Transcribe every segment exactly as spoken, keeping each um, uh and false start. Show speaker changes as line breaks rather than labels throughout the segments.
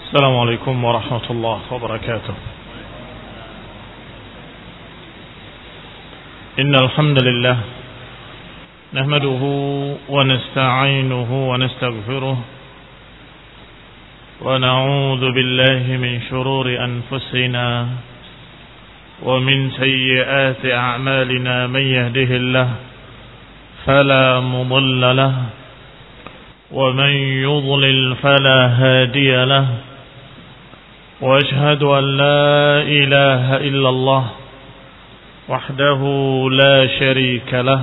السلام عليكم ورحمة الله وبركاته. إن الحمد لله نحمده ونستعينه ونستغفره ونعوذ بالله من شرور أنفسنا ومن سيئات أعمالنا. من يهده الله فلا مضل له ومن يضلل فلا هادي له، وأشهد أن لا إله إلا الله وحده لا شريك له،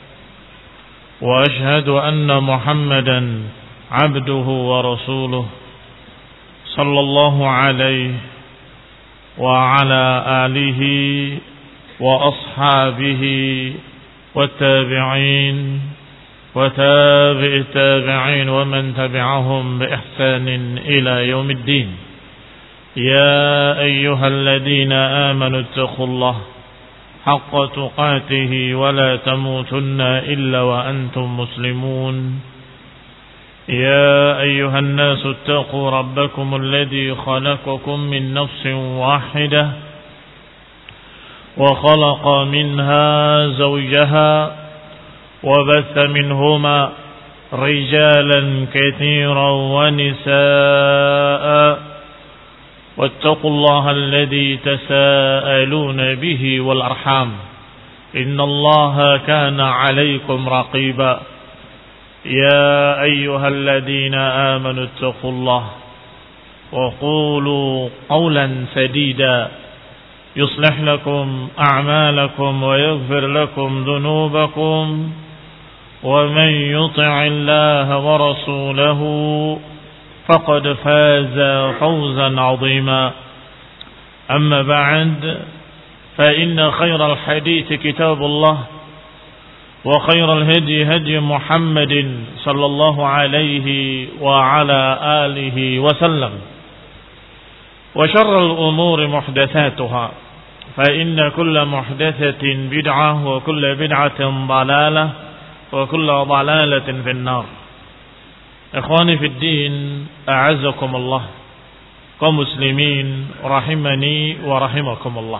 وأشهد أن محمدا عبده ورسوله صلى الله عليه وعلى آله وأصحابه والتابعين وتابع التابعين ومن تبعهم بإحسان إلى يوم الدين. يا أيها الذين آمنوا اتقوا الله حق تقاته ولا تموتن إلا وأنتم مسلمون. يا أيها الناس اتقوا ربكم الذي خلقكم من نفس واحدة وخلق منها زوجها وبث منهما رجالا كثيرا ونساء، واتقوا الله الذي تساءلون به والأرحام إن الله كان عليكم رقيبا. يا أيها الذين آمنوا اتقوا الله وقولوا قولا سديدا يصلح لكم أعمالكم ويغفر لكم ذنوبكم، ومن يطع الله ورسوله فقد فاز فوزا عظيما. أما بعد، فإن خير الحديث كتاب الله، وخير الهدي هدي محمد صلى الله عليه وعلى آله وسلم، وشر الأمور محدثاتها، فإن كل محدثة بدعة وكل بدعة ضلالة وكل ضلالة في النار. Ikhwani fid din, a'azzakumullah, kaum muslimin rahimani wa rahimakumullah.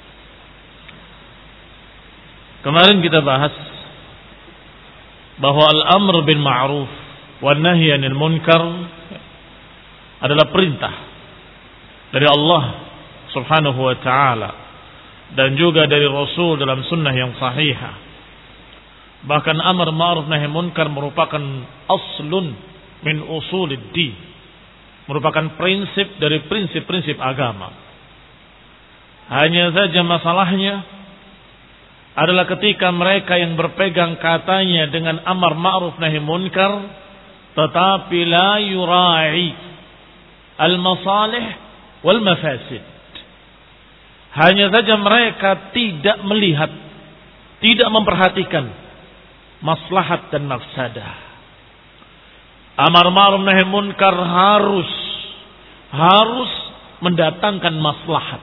Kemarin kita bahas bahwa al-amr bil ma'ruf wan nahy 'anil munkar adalah perintah dari Allah Subhanahu wa taala dan juga dari Rasul dalam sunnah yang sahihah. Bahkan amar ma'ruf nahi munkar merupakan aslun min usulid din, merupakan prinsip dari prinsip-prinsip agama. Hanya saja masalahnya adalah ketika mereka yang berpegang katanya dengan amar ma'ruf nahi munkar tetapi la yura'i al-masalih wal mafasid. Hanya saja mereka tidak melihat, tidak memperhatikan maslahat dan mafsadah. Amar ma'ruf nahi munkar harus harus mendatangkan maslahat.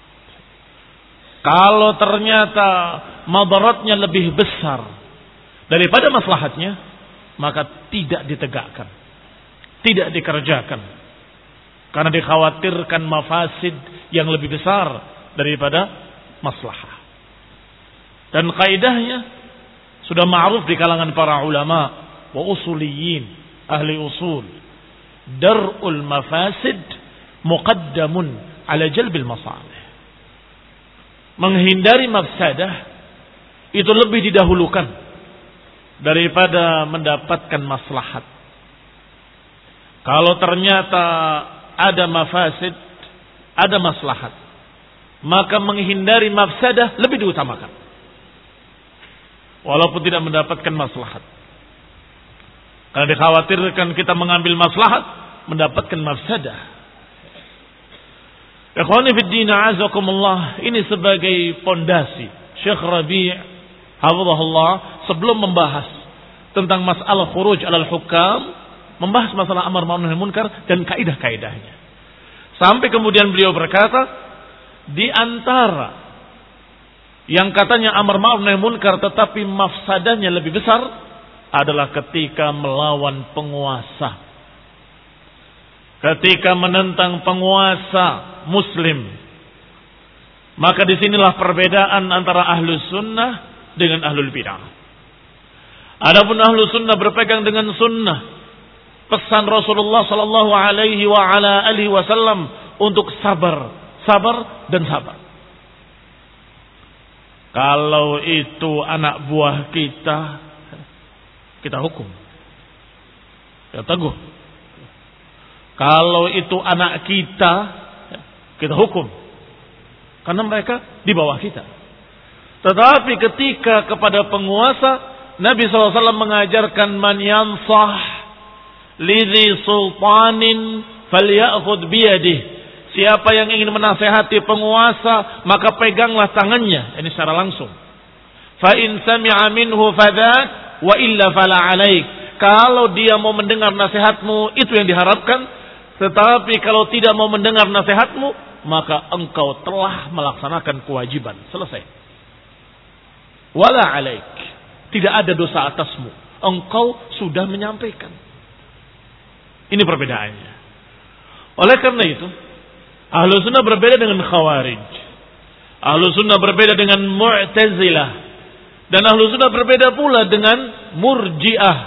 Kalau ternyata madaratnya lebih besar daripada maslahatnya, maka tidak ditegakkan, tidak dikerjakan, karena dikhawatirkan mafasid yang lebih besar daripada maslahah. Dan kaidahnya sudah ma'ruf di kalangan para ulama wa usuliyin, ahli usul, dar'ul mafasid muqaddamun ala jalbil masalih. Menghindari mafsadah itu lebih didahulukan daripada mendapatkan maslahat. Kalau ternyata ada mafasid, ada maslahat, maka menghindari mafsadah lebih diutamakan, walaupun tidak mendapatkan maslahat. Karena dikhawatirkan kita mengambil maslahat, mendapatkan mafsadah. Ikhwani fid din, a'azakumullah, ini sebagai pondasi Syekh Rabi' hafizahullah sebelum membahas tentang masalah khuruj alal hukam, membahas masalah amar ma'ruf nahi munkar dan kaidah-kaidahnya. Sampai kemudian beliau berkata, di antara yang katanya amar ma'ruf nahi munkar tetapi mafsadahnya lebih besar adalah ketika melawan penguasa. ketika menentang penguasa muslim. Maka disinilah perbedaan antara ahlus sunnah dengan ahlul bid'ah. Adapun ahlus sunnah berpegang dengan sunnah, pesan Rasulullah sallallahu alaihi wa ala alihi wasallam untuk sabar, sabar dan sabar. Kalau itu anak buah kita, kita hukum. Kita teguh. Kalau itu anak kita, kita hukum. Karena mereka di bawah kita. Tetapi ketika kepada penguasa, Nabi shallallahu alaihi wasallam mengajarkan man yansah lidhi sultanin falyakhud biyadih. Siapa yang ingin menasehati penguasa, maka peganglah tangannya. Ini secara langsung. Fa in sami'a minhu fadak wa illa fala alaik. Kalau dia mau mendengar nasihatmu, itu yang diharapkan. Tetapi kalau tidak mau mendengar nasihatmu, maka engkau telah melaksanakan kewajiban. Selesai. Wala alaik. Tidak ada dosa atasmu. Engkau sudah menyampaikan. Ini perbedaannya. Oleh karena itu, Ahlus Sunnah berbeda dengan Khawarij. Ahlus Sunnah berbeda dengan Mu'tazilah. Dan Ahlus Sunnah berbeda pula dengan Murji'ah.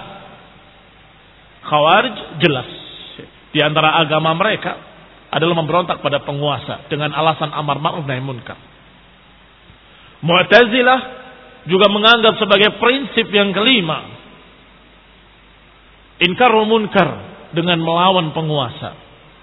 Khawarij jelas. Di antara agama mereka adalah memberontak pada penguasa dengan alasan amar ma'ruf nahi munkar. Mu'tazilah juga menganggap sebagai prinsip yang kelima, inkarul munkar dengan melawan penguasa.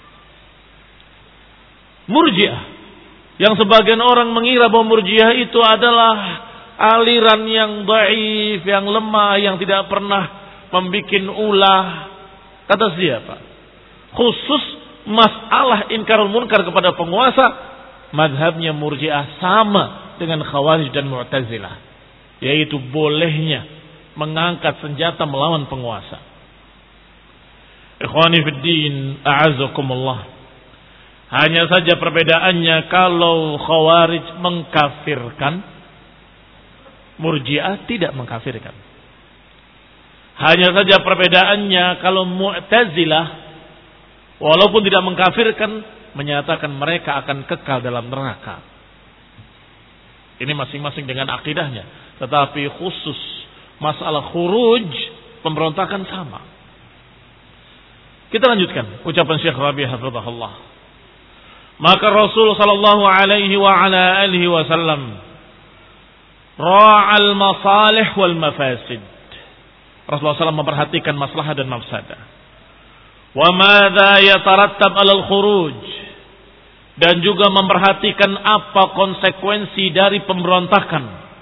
Murji'ah, yang sebagian orang mengira bahwa Murji'ah itu adalah aliran yang dhaif, yang lemah, yang tidak pernah membuat ulah. Kata siapa? Khusus masalah inkarul munkar kepada penguasa, madhabnya Murji'ah sama dengan Khawarij dan Mu'tazilah, yaitu bolehnya mengangkat senjata melawan penguasa. Ikhwani fid din, a'azakumullah. Hanya saja perbedaannya, kalau Khawarij mengkafirkan, Murji'ah tidak mengkafirkan. Hanya saja perbedaannya, kalau Mu'tazilah walaupun tidak mengkafirkan, menyatakan mereka akan kekal dalam neraka. Ini masing-masing dengan akidahnya. Tetapi khusus masalah khuruj, pemberontakan sama. Kita lanjutkan ucapan Syekh Rabi' hafizahullah. Maka Rasul sallallahu alaihi wa ala alihi wasallam ra'al masalih wal mafasid. Rasulullah sallallahu alaihi wasallam memperhatikan maslahat dan mafsadah. Wa madza yatarattab 'alal khuruj, dan juga memperhatikan apa konsekuensi dari pemberontakan.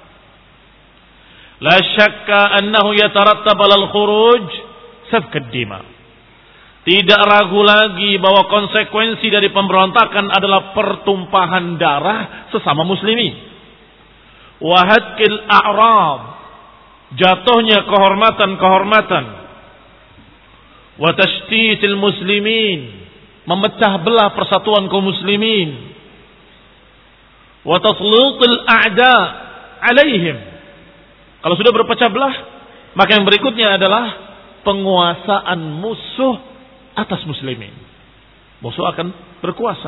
La syakka annahu yatarattab 'alal khuruj safkad dima. Tidak ragu lagi bahwa konsekuensi dari pemberontakan adalah pertumpahan darah sesama muslimin. Wa hatkil a'rab, jatuhnya kehormatan-kehormatan. Wa tashtitil muslimin, memecah belah persatuan kaum muslimin. Wa taslutil a'da alaihim, kalau sudah berpecah belah, maka yang berikutnya adalah penguasaan musuh atas muslimin. Musuh akan berkuasa.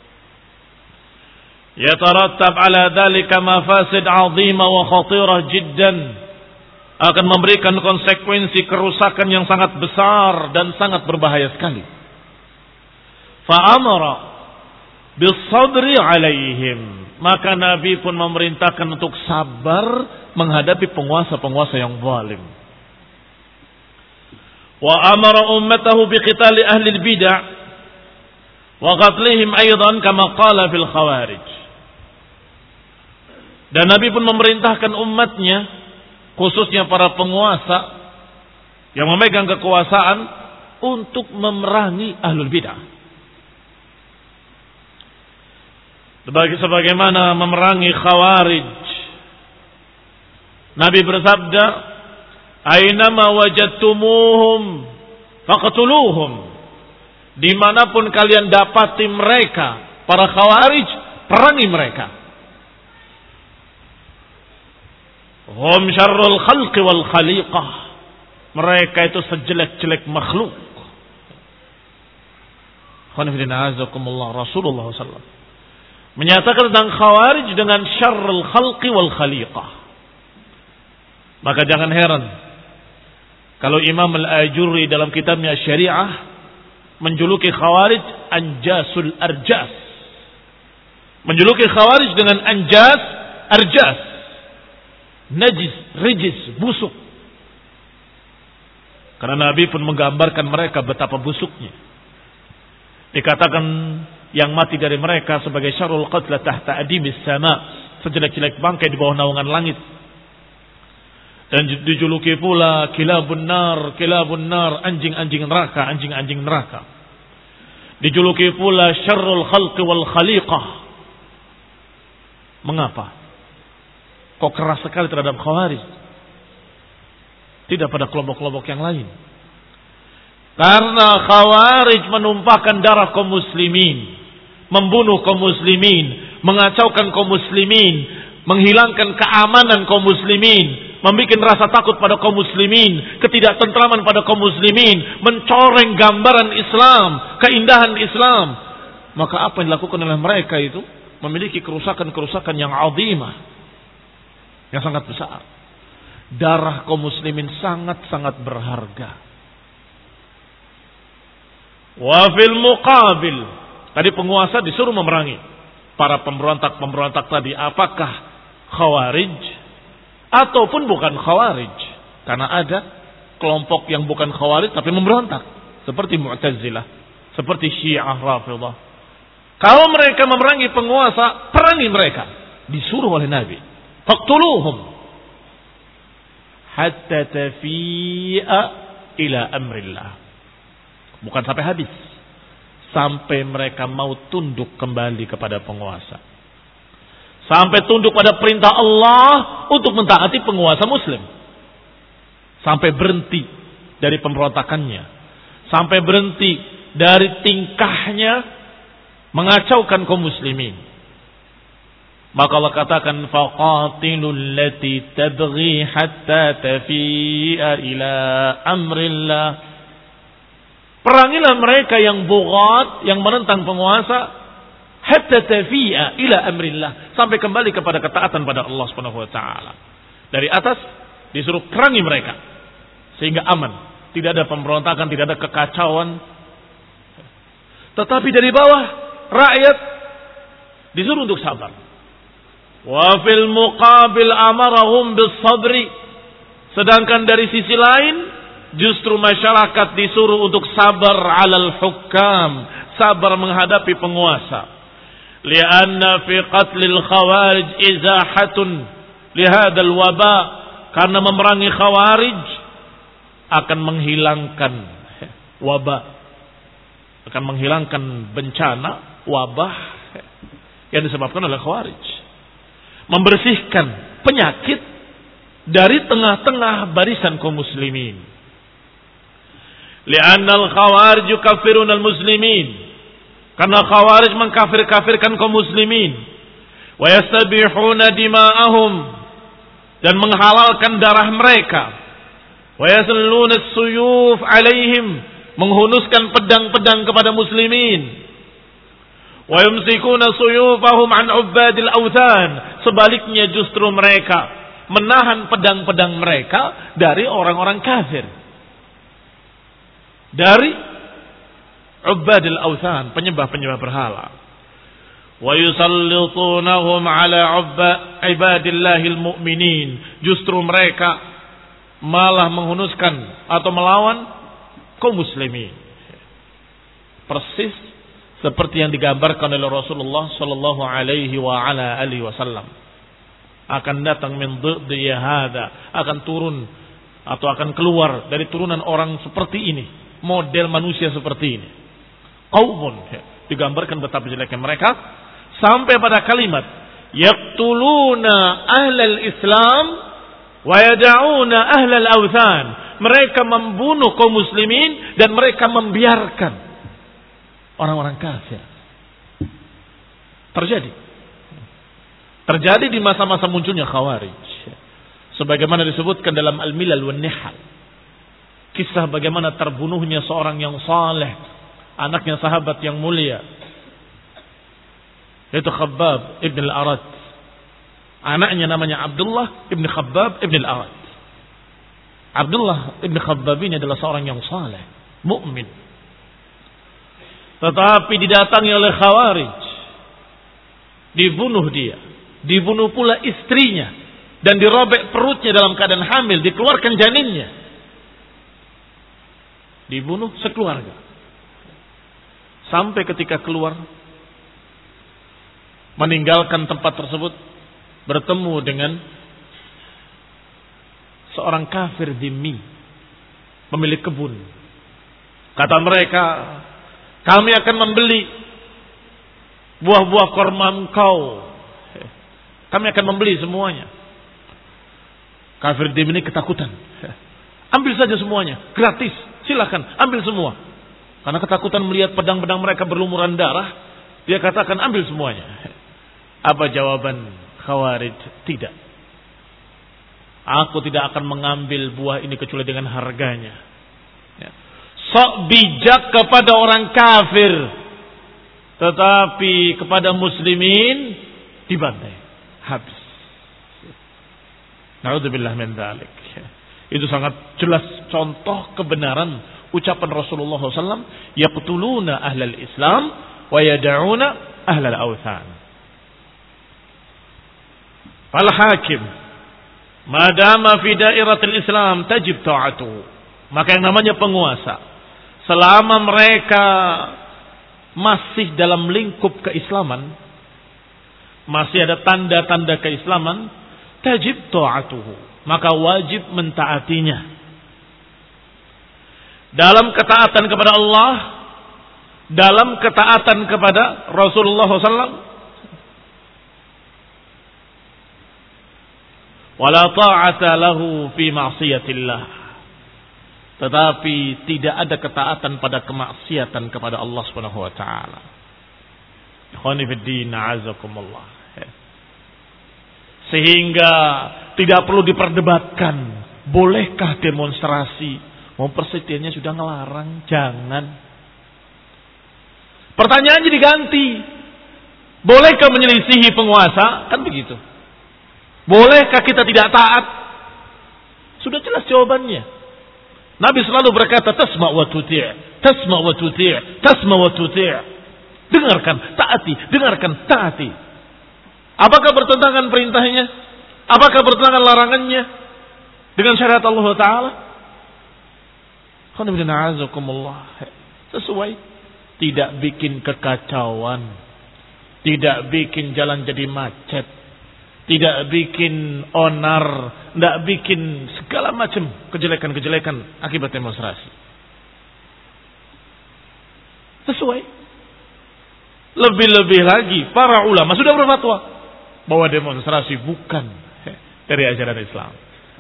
Yatarattab ala dhalika mafasid 'azimah wa khatirah jiddan, akan memberikan konsekuensi kerusakan yang sangat besar dan sangat berbahaya sekali. Fa'amara bis-sabri 'alaihim, maka Nabi pun memerintahkan untuk sabar menghadapi penguasa-penguasa yang zalim. Wa amara ummatahu biqitali ahli al-bid'ah wa qatlihim aidan kama qala fil khawarij. Dan Nabi pun memerintahkan umatnya, khususnya para penguasa yang memegang kekuasaan, untuk memerangi ahlul bid'ah. Sebagaimana memerangi khawarij. Nabi bersabda, "Ainama wajadtumuhum faqtuluhum." Dimanapun kalian dapati mereka, para khawarij, perangi mereka. Hum syarrul khalqi wal khaliqah. Mereka itu sejelek-jelek makhluk. Rasulullah sallallahu alaihi wasallam menyatakan tentang khawarij dengan syarrul khalqi wal khaliqah. Maka jangan heran kalau Imam Al-Ajurri dalam kitabnya Syariah menjuluki khawarij anjasul arjas. Menjuluki khawarij dengan anjas, arjas. Najis, rijis, busuk. Karena Nabi pun menggambarkan mereka betapa busuknya. Dikatakan yang mati dari mereka sebagai syarrul qatla tahta adimis sama, sejelek-jelek bangkai di bawah naungan langit. Dan dijuluki pula kilabun nar, kilabun nar, anjing-anjing neraka, anjing-anjing neraka. Dijuluki pula syarrul khalqi wal khaliqah. Mengapa? Kok keras sekali terhadap khawarij? Tidak pada kelompok-kelompok yang lain. Karena khawarij menumpahkan darah kaum muslimin, membunuh kaum muslimin, mengacaukan kaum muslimin, menghilangkan keamanan kaum muslimin, membuat rasa takut pada kaum muslimin, ketidaktentraman pada kaum muslimin, mencoreng gambaran Islam, keindahan Islam. Maka apa yang dilakukan oleh mereka itu memiliki kerusakan-kerusakan yang azimah, yang sangat besar. Darah kaum muslimin sangat-sangat berharga. Wa fil muqabil, tadi penguasa disuruh memerangi para pemberontak-pemberontak tadi. Apakah khawarij ataupun bukan khawarij? Karena ada kelompok yang bukan khawarij tapi memberontak, seperti Mu'tazilah, seperti Syiah Rafidhah. Kalau mereka memerangi penguasa, perangi mereka. Disuruh oleh Nabi, faqtuluhum hatta tafi'a ila amrillah. Bukan sampai habis, sampai mereka mau tunduk kembali kepada penguasa, sampai tunduk pada perintah Allah untuk mentaati penguasa muslim, sampai berhenti dari pemberontakannya, sampai berhenti dari tingkahnya mengacaukan kaum muslimin. Maka Allah katakan faqatilul lati tabghi hatta tafi'a ila amrillah. Perangilah mereka yang bughat, yang menentang penguasa, hatta tafi'a ila amrillah, sampai kembali kepada ketaatan pada Allah Subhanahu wa taala. Dari atas disuruh perangi mereka sehingga aman, tidak ada pemberontakan, tidak ada kekacauan. Tetapi dari bawah rakyat disuruh untuk sabar. Wa fil muqabil amarahum bis sabri. Sedangkan dari sisi lain justru masyarakat disuruh untuk sabar alal hukam, sabar menghadapi penguasa. Lianna fi qatlil khawarij izahatun lihadzal waba, karena memerangi khawarij akan menghilangkan wabah, akan menghilangkan bencana wabah yang disebabkan oleh khawarij, membersihkan penyakit dari tengah-tengah barisan kaum muslimin. Li'anna al-khawarij yukaffiruna al-muslimin, karena khawarij mengkafir-kafirkan kaum muslimin. Wa yastabihuna dima'ahum, dan menghalalkan darah mereka. Wa yasalluna as-suyuf alaihim, menghunuskan pedang-pedang kepada muslimin. Wa yumsikuna suyufahum an ubbadil awthan, sebaliknya justru mereka menahan pedang-pedang mereka dari orang-orang kafir, dari ubbadil awthan, penyembah-penyembah berhala. Wa yusallitunahum ala ibadillahil mu'minin, justru mereka malah menghunuskan atau melawan kaum muslimin. Persis seperti yang digambarkan oleh Rasulullah sallallahu alaihi wa ala alihi wasallam. Akan datang min dhiddi hada, akan turun atau akan keluar dari turunan orang seperti ini, model manusia seperti ini. Qaumun, digambarkan betapa jeleknya mereka sampai pada kalimat yaqtuluna ahlal Islam wa yad'una ahlal awthan. Mereka membunuh kaum muslimin dan mereka membiarkan orang-orang kafir. Terjadi. Terjadi di masa-masa munculnya khawarij. Sebagaimana disebutkan dalam Al-Milal wan Nihal. Kisah bagaimana terbunuhnya seorang yang saleh, anaknya sahabat yang mulia, yaitu Khabbab ibn al-Arad. Anaknya namanya Abdullah ibn Khabbab ibn al-Arad. Abdullah ibn Khabbab ini adalah seorang yang saleh, mukmin. Tetapi didatangi oleh Khawarij, dibunuh dia, dibunuh pula istrinya, dan dirobek perutnya dalam keadaan hamil, dikeluarkan janinnya, dibunuh sekeluarga. Sampai ketika keluar, meninggalkan tempat tersebut, bertemu dengan seorang kafir dhimmi, pemilik kebun. Kata mereka, kami akan membeli buah-buah korma engkau. Kami akan membeli semuanya. Kafir dhimmi ini ketakutan. Ambil saja semuanya, gratis, silakan, ambil semua. Karena ketakutan melihat pedang-pedang mereka berlumuran darah, dia katakan ambil semuanya. Apa jawaban Khawarij? Tidak. Aku tidak akan mengambil buah ini kecuali dengan harganya. Ya. Sok bijak kepada orang kafir, tetapi kepada muslimin dibantai, habis. Na'udzubillah min dzalik. Itu sangat jelas contoh kebenaran ucapan Rasulullah shallallahu alaihi wasallam, yaqtuluna ahlal Islam wa yad'una ahlal awthan. Fal hakim madama fi dairatil Islam tajib ta'atuhu. Maka yang namanya penguasa, selama mereka masih dalam lingkup keislaman, masih ada tanda-tanda keislaman, tajib ta'atuhu, maka wajib mentaatinya. Dalam ketaatan kepada Allah, dalam ketaatan kepada Rasulullah shallallahu alaihi wasallam. Wala ta'ata lahu fi ma'siyatillah. Tetapi tidak ada ketaatan pada kemaksiatan kepada Allah Subhanahu wa taala. Ikhwani fid din, a'azakumullah. Sehingga tidak perlu diperdebatkan, bolehkah demonstrasi? Mau presidennya sudah ngelarang, jangan. Pertanyaannya diganti. Bolehkah menyelisihi penguasa? Kan begitu. Bolehkah kita tidak taat? Sudah jelas jawabannya. Nabi selalu berkata, tasma' wa tuti', tasma' wa tuti', tasma' wa tuti'. Dengarkan, taati, dengarkan, taati. Apakah bertentangan perintahnya? Apakah bertentangan larangannya dengan syariat Allah Ta'ala? Sesuai. Tidak bikin kekacauan, tidak bikin jalan jadi macet, tidak bikin onar, tidak bikin segala macam kejelekan-kejelekan akibat demonstrasi. Sesuai. Lebih-lebih lagi para ulama sudah berfatwa bahwa demonstrasi bukan dari ajaran Islam.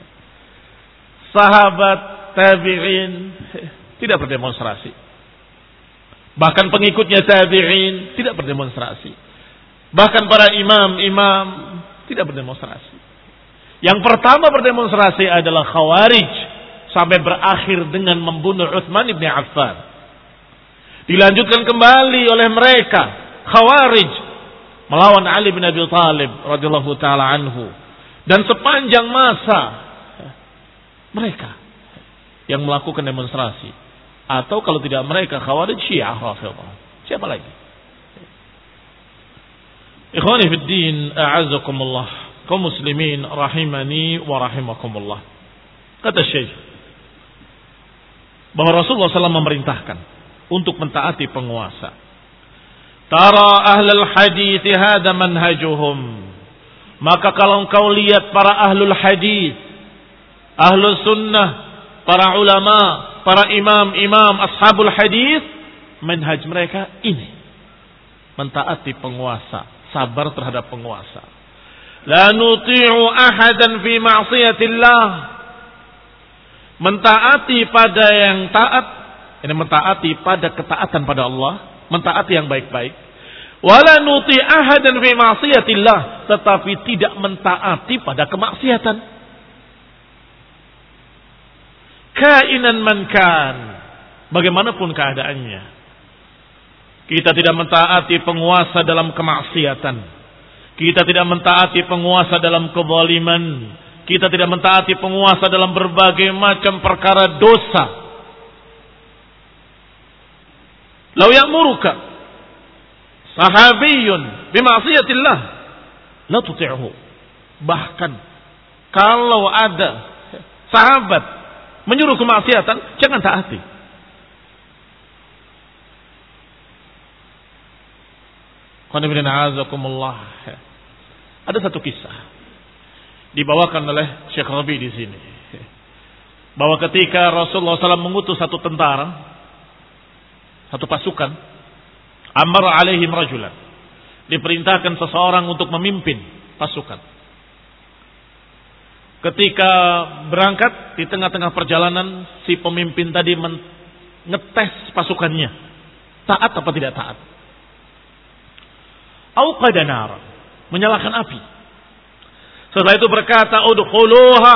Sahabat tabi'in tidak berdemonstrasi. Bahkan pengikutnya tabi'in tidak berdemonstrasi. Bahkan para imam-imam tidak berdemonstrasi. Yang pertama berdemonstrasi adalah Khawarij, sampai berakhir dengan membunuh Utsman bin Affan. Dilanjutkan kembali oleh mereka Khawarij melawan Ali bin Abi Thalib radhiyallahu taala anhu, dan sepanjang masa mereka yang melakukan demonstrasi, atau kalau tidak mereka Khawarij, Syiah Rafidhah. Siapa lagi? Ikhwani fid din, a'azzakumullah, kaum muslimin rahimani wa rahimakumullah. Kata Syekh bahwa Rasulullah shallallahu alaihi wasallam memerintahkan untuk mentaati penguasa. Tara ahlul hadits hada manhajuhum. Maka kalau engkau lihat para ahlul hadits, ahlus sunnah, para ulama, para imam-imam ashabul hadits, manhaj mereka ini, mentaati penguasa, sabar terhadap penguasa. La nuti'u ahadan fi ma'siyatillah. Mentaati pada yang taat, ini mentaati pada ketaatan pada Allah, mentaati yang baik-baik. Wala nuti ahadan fi ma'siyatillah, tetapi tidak mentaati pada kemaksiatan. Kainan man kan, bagaimanapun keadaannya. Kita tidak mentaati penguasa dalam kemaksiatan. Kita tidak mentaati penguasa dalam kezaliman. Kita tidak mentaati penguasa dalam berbagai macam perkara dosa. Lau ya'muruka sahabiyun bima'siyatillah la tuti'hu. Bahkan kalau ada sahabat menyuruh kemaksiatan, jangan taati. Ada satu kisah dibawakan oleh Syekh Rabi di sini, bahwa ketika Rasulullah shallallahu alaihi wasallam mengutus satu tentara, satu pasukan, amara alaihim rajulan, diperintahkan seseorang untuk memimpin pasukan. Ketika berangkat di tengah-tengah perjalanan, si pemimpin tadi mengetes pasukannya, taat apa tidak taat. Auqada nar, menyalakan api. Setelah itu berkata, udkhuluha,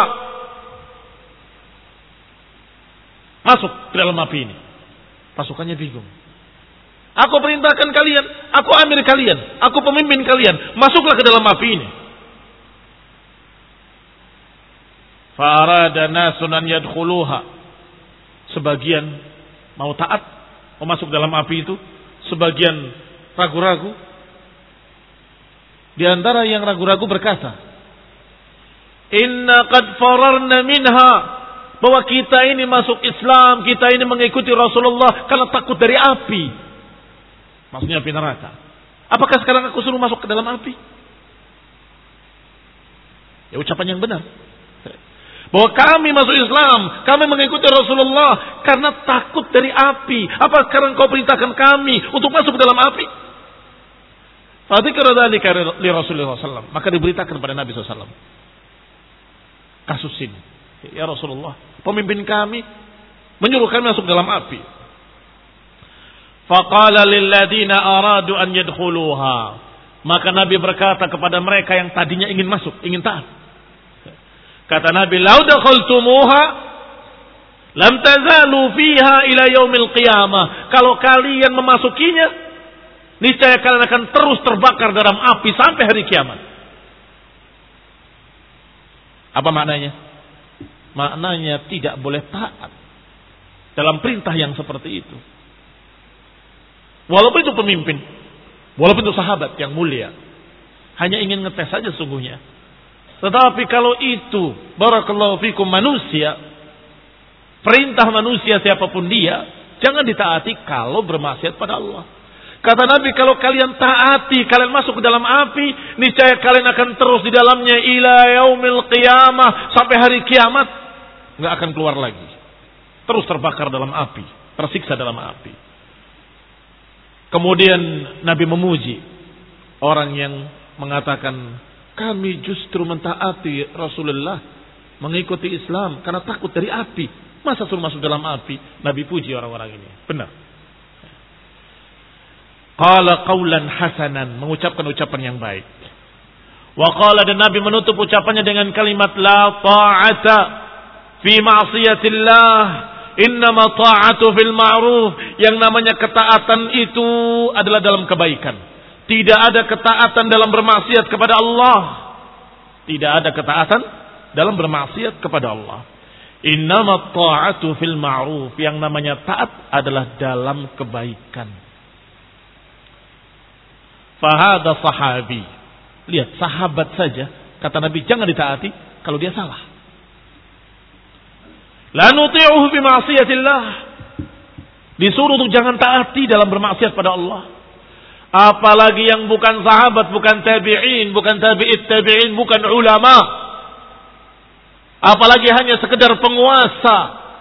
masuk ke dalam api ini. Pasukannya bingung. Aku perintahkan kalian, aku amir kalian, aku pemimpin kalian, masuklah ke dalam api ini. Fa'arada nasun an yadkhuluha. Sebagian mau taat, mau masuk dalam api itu, sebagian ragu-ragu. Di antara yang ragu-ragu berkata, inna qad fararna minha, bahwa kita ini masuk Islam, kita ini mengikuti Rasulullah karena takut dari api. Maksudnya api neraka. Apakah sekarang aku suruh masuk ke dalam api? Ya, ucapan yang benar. Bahwa kami masuk Islam, kami mengikuti Rasulullah karena takut dari api. Apa sekarang kau perintahkan kami untuk masuk ke dalam api? Fadzikra dzalika li Rasulullah sallallahu alaihi wasallam. Maka diberitakan kepada Nabi sallallahu alaihi wasallam kasus ini. Ya Rasulullah, pemimpin kami menyuruh kami masuk dalam api. Faqala lil ladina aradu an yadkhuluha. Maka Nabi berkata kepada mereka yang tadinya ingin masuk, ingin taat. Kata Nabi, "Lau dakhaltumuha lam tazalu fiha ila yaumil qiyamah." Kalau kalian memasukinya, niscaya kalian akan terus terbakar dalam api sampai hari kiamat. Apa maknanya? Maknanya tidak boleh taat dalam perintah yang seperti itu. Walaupun itu pemimpin, walaupun itu sahabat yang mulia, hanya ingin ngetes saja sungguhnya. Tetapi kalau itu, barakallahu fikum, manusia, perintah manusia siapapun dia, jangan ditaati kalau bermaksiat pada Allah. Kata Nabi, kalau kalian taati, kalian masuk ke dalam api, niscaya kalian akan terus di dalamnya ila yaumil qiyamah, sampai hari kiamat, nggak akan keluar lagi. Terus terbakar dalam api, tersiksa dalam api. Kemudian Nabi memuji orang yang mengatakan, kami justru mentaati Rasulullah, mengikuti Islam karena takut dari api. Masa suruh masuk dalam api? Nabi puji orang-orang ini. Benar. Qala qawlan hasanan, mengucapkan ucapan yang baik. Wa qala, dan Nabi menutup ucapannya dengan kalimat la ta'ata fi ma'siyatillah, innama ta'atu fil ma'ruf. Yang namanya ketaatan itu adalah dalam kebaikan. Tidak ada ketaatan dalam bermaksiat kepada Allah. Tidak ada ketaatan dalam bermaksiat kepada Allah. Innama ta'atu fil ma'ruf. Yang namanya taat adalah dalam kebaikan. Fahada sahabi. Lihat, sahabat saja, kata Nabi, jangan ditaati kalau dia salah. La nuti'uhu fi ma'siyatillah. Disuruh untuk jangan taati dalam bermaksiat pada Allah. Apalagi yang bukan sahabat, bukan tabi'in, bukan tabi'it tabi'in, bukan ulama. Apalagi hanya sekedar penguasa.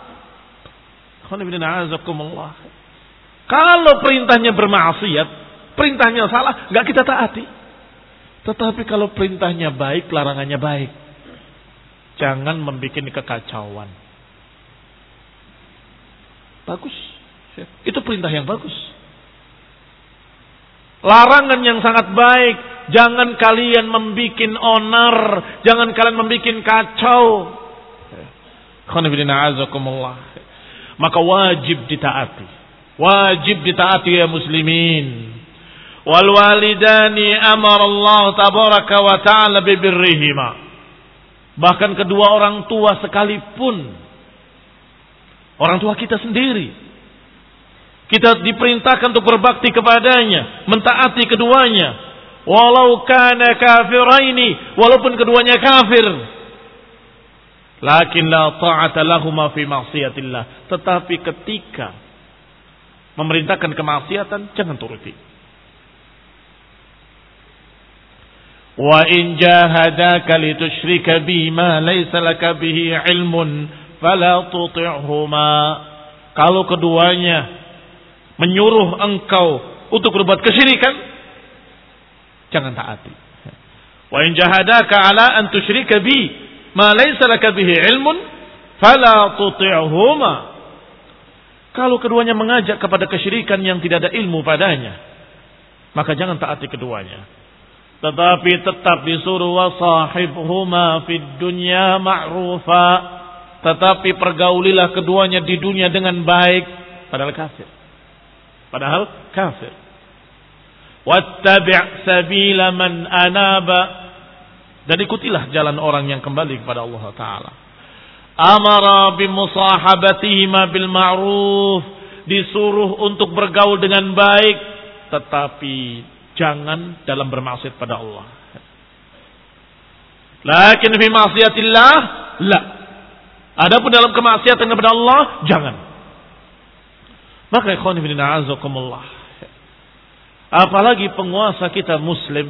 Kalau perintahnya bermaksiat, perintahnya salah, enggak kita taati. Tetapi kalau perintahnya baik, larangannya baik, jangan membuat kekacauan. Bagus. Itu perintah yang bagus. Larangan yang sangat baik. Jangan kalian membuat onar, jangan kalian membuat kacau. Maka wajib ditaati. Wajib ditaati ya muslimin. Wal walidani amara Allah tabaraka wa ta'ala bi birrihima. Bahkan kedua orang tua sekalipun, orang tua kita sendiri, kita diperintahkan untuk berbakti kepadanya, mentaati keduanya. Walau kana kafiraini, walaupun keduanya kafir. Lakin la ta'ata lahuma fi ma'siyatillah. Tetapi ketika memerintahkan kemaksiatan, jangan turuti. Wa in jahadaka litusyrika bi ma laysa laka bihi ilmun fala tuti'huma. Kalau keduanya menyuruh engkau untuk berbuat kesyirikan, jangan taati. Wa in jahadaka ala an tusyrika bi ma laysa laka bihi ilmun fala tuti'huma. Kalau keduanya mengajak kepada kesyirikan yang tidak ada ilmu padanya, maka jangan taati keduanya. Tetapi tetap disuruh wasahibhuma fid dunya ma'rufa. Tetapi pergaulilah keduanya di dunia dengan baik, padahal kafir. Padahal kafir. Wattabi' sabila man anaba. Dan ikutilah jalan orang yang kembali kepada Allah Ta'ala. Amara bimusahabatihima bil ma'ruf. Disuruh untuk bergaul dengan baik, tetapi jangan dalam bermaksiat pada Allah. Lakin fi ma'siyatillah la. Adapun dalam kemaksiatan kepada Allah, jangan. Maka ikhwan fillah azakumullah, apalagi penguasa kita muslim,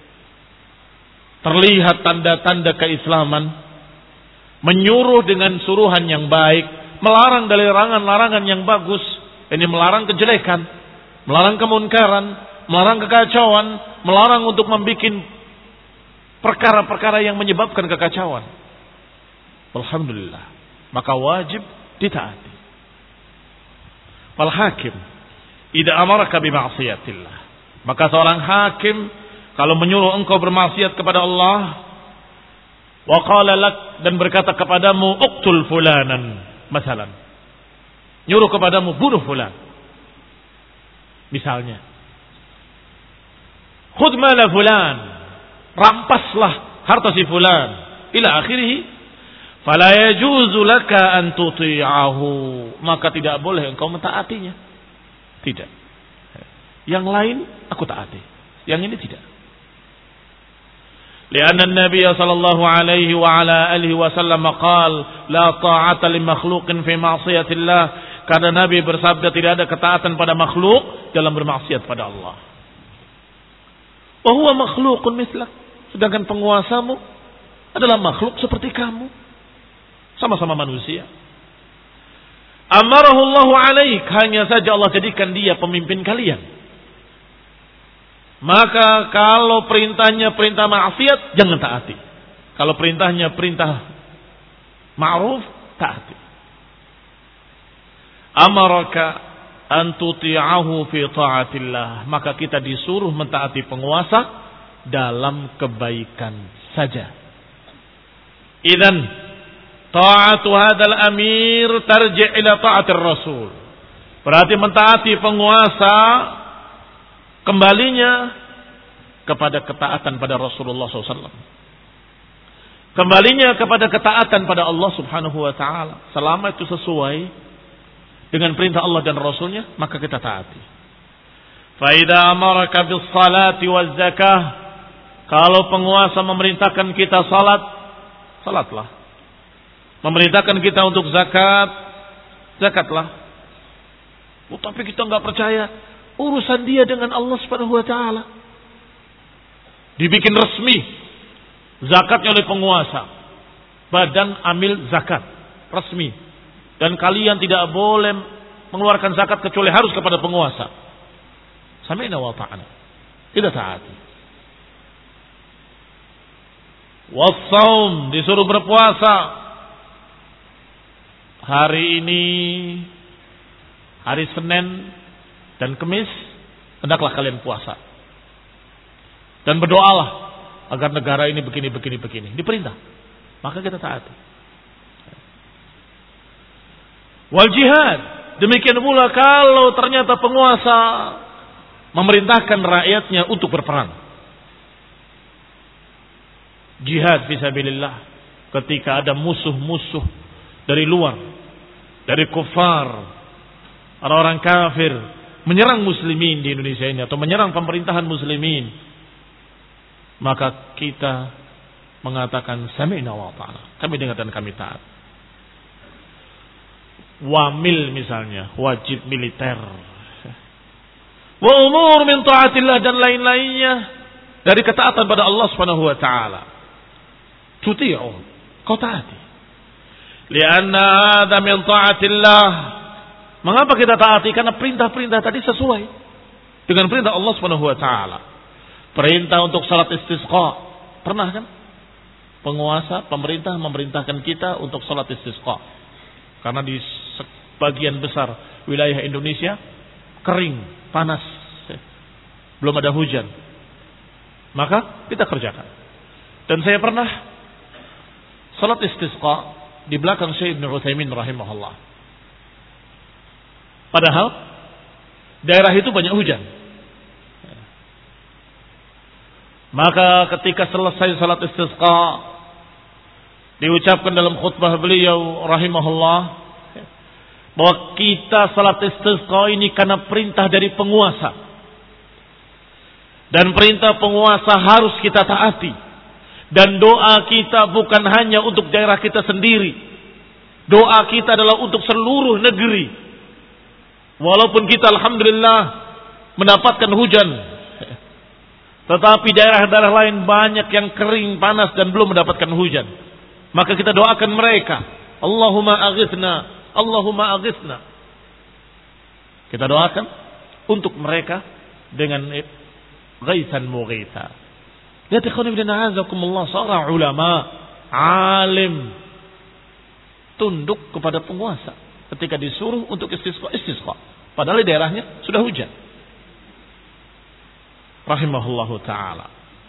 terlihat tanda-tanda keislaman, menyuruh dengan suruhan yang baik, melarang dari larangan-larangan yang bagus. Ini melarang kejelekan, melarang kemunkaran, melarang kekacauan, melarang untuk membuat perkara-perkara yang menyebabkan kekacauan. Alhamdulillah, maka wajib ditaati. Wal hakim idza amaraka bi ma'siyatillah, maka seorang hakim kalau menyuruh engkau bermaksiat kepada Allah, wa qala lak, dan berkata kepadamu uqtul fulanan, masalan, nyuruh kepadamu bunuh fulan, misalnya, khudh mala fulan, rampaslah harta si fulan, ila akhirih, fala yajuzu laka an tuti'ahu, maka tidak boleh engkau mentaatinya. Tidak. Yang lain aku taati, yang ini tidak. Lianna an-nabiy sallallahu alaihi wa ala alihi wasallam qala la ta'ata li makhluqin fi ma'siyatillah, karena Nabi bersabda tidak ada ketaatan pada makhluk dalam bermaksiat pada Allah. Wa huwa makhluqun mislak, sedangkan penguasamu adalah makhluk seperti kamu, sama-sama manusia. Amarahullahu alaik, hanya saja Allah jadikan dia pemimpin kalian. Maka kalau perintahnya perintah maksiat, jangan taati. Kalau perintahnya perintah ma'ruf, taati. Amaraka an tuti'ahu fi ta'atillah, maka kita disuruh mentaati penguasa dalam kebaikan saja. Idzan ta'atu hadzal amir tarji' ila ta'atir rasul. Berarti mentaati penguasa kembalinya kepada ketaatan pada Rasulullah shallallahu alaihi wasallam. Kembalinya kepada ketaatan pada Allah subhanahu wa ta'ala. Selama itu sesuai dengan perintah Allah dan Rasulnya, maka kita taati. Fa idza amaraka bis salati waz zakah, kalau penguasa memerintahkan kita salat, salatlah. Memerintahkan kita untuk zakat, zakatlah. Oh, tapi kita enggak percaya, urusan dia dengan Allah Subhanahu wa taala. Dibikin resmi zakatnya oleh penguasa. Badan amil zakat resmi. Dan kalian tidak boleh mengeluarkan zakat kecuali harus kepada penguasa. Sami'na wa ta'ana. Tidak taati. Was-shaum, disuruh berpuasa. Hari ini hari Senin dan Kamis hendaklah kalian puasa. Dan berdoalah agar negara ini begini begini begini. Diperintah. Maka kita taati. Wal jihad, Demikian pula kalau ternyata penguasa memerintahkan rakyatnya untuk berperang. Jihad fisabilillah. Ketika ada musuh-musuh dari luar, dari kufar, orang-orang kafir menyerang muslimin di Indonesia ini atau menyerang pemerintahan muslimin, maka kita mengatakan sami'na wa ata'na. Kami dengar dan kami taat. Wamil misalnya, wajib militer. Wa umur min ta'atillah dan lain-lainnya dari ketaatan pada Allah Subhanahu wa taala. Tuti'u, kau taati. Lianna hadza min ta'atillah. Mengapa kita taati? Karena perintah-perintah tadi sesuai dengan perintah Allah Subhanahu wa taala. Perintah untuk salat istisqa. Pernah kan? Penguasa, pemerintah memerintahkan kita untuk salat istisqa. Karena di sebagian besar wilayah Indonesia kering, panas, belum ada hujan. Maka kita kerjakan. Dan saya pernah salat istisqa di belakang Syekh Ibnu Utsaimin rahimahullah. Padahal daerah itu banyak hujan. Maka ketika selesai salat istisqa, diucapkan dalam khutbah beliau rahimahullah bahwa kita salat istisqa ini karena perintah dari penguasa. Dan perintah penguasa harus kita taati. Dan doa kita bukan hanya untuk daerah kita sendiri. Doa kita adalah untuk seluruh negeri. Walaupun kita alhamdulillah mendapatkan hujan, tetapi daerah-daerah lain banyak yang kering, panas dan belum mendapatkan hujan. Maka kita doakan mereka, Allahumma aghithna, Allahumma aghithna. Kita doakan untuk mereka dengan ghaisan mughitha. Ya ikhwan fillah, azakumullah, seorang ulama, alim, tunduk kepada penguasa ketika disuruh untuk istisqa, istisqa. Padahal di daerahnya sudah hujan. Rahimahullahu ta'ala.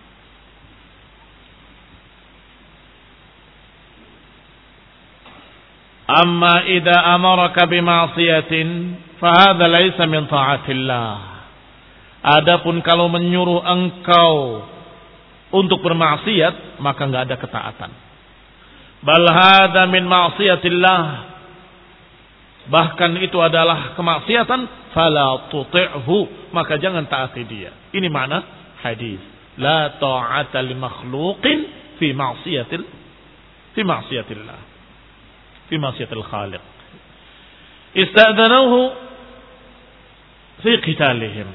Amma idza amaraka bima'siyatin fahadha laysa min ta'atillah. Adapun kalau menyuruh engkau untuk bermaksiat, maka enggak ada ketaatan. Bal hadza min ma'siyatillah. Bahkan itu adalah kemaksiatan, fala tuti'hu, maka jangan taati dia. Ini makna hadis. La ta'ata li makhluqin fi ma'siyatil fi ma'siyatillah. Fi ma'siyatil khaliq. Ista'dhanuhu fi qitalihim.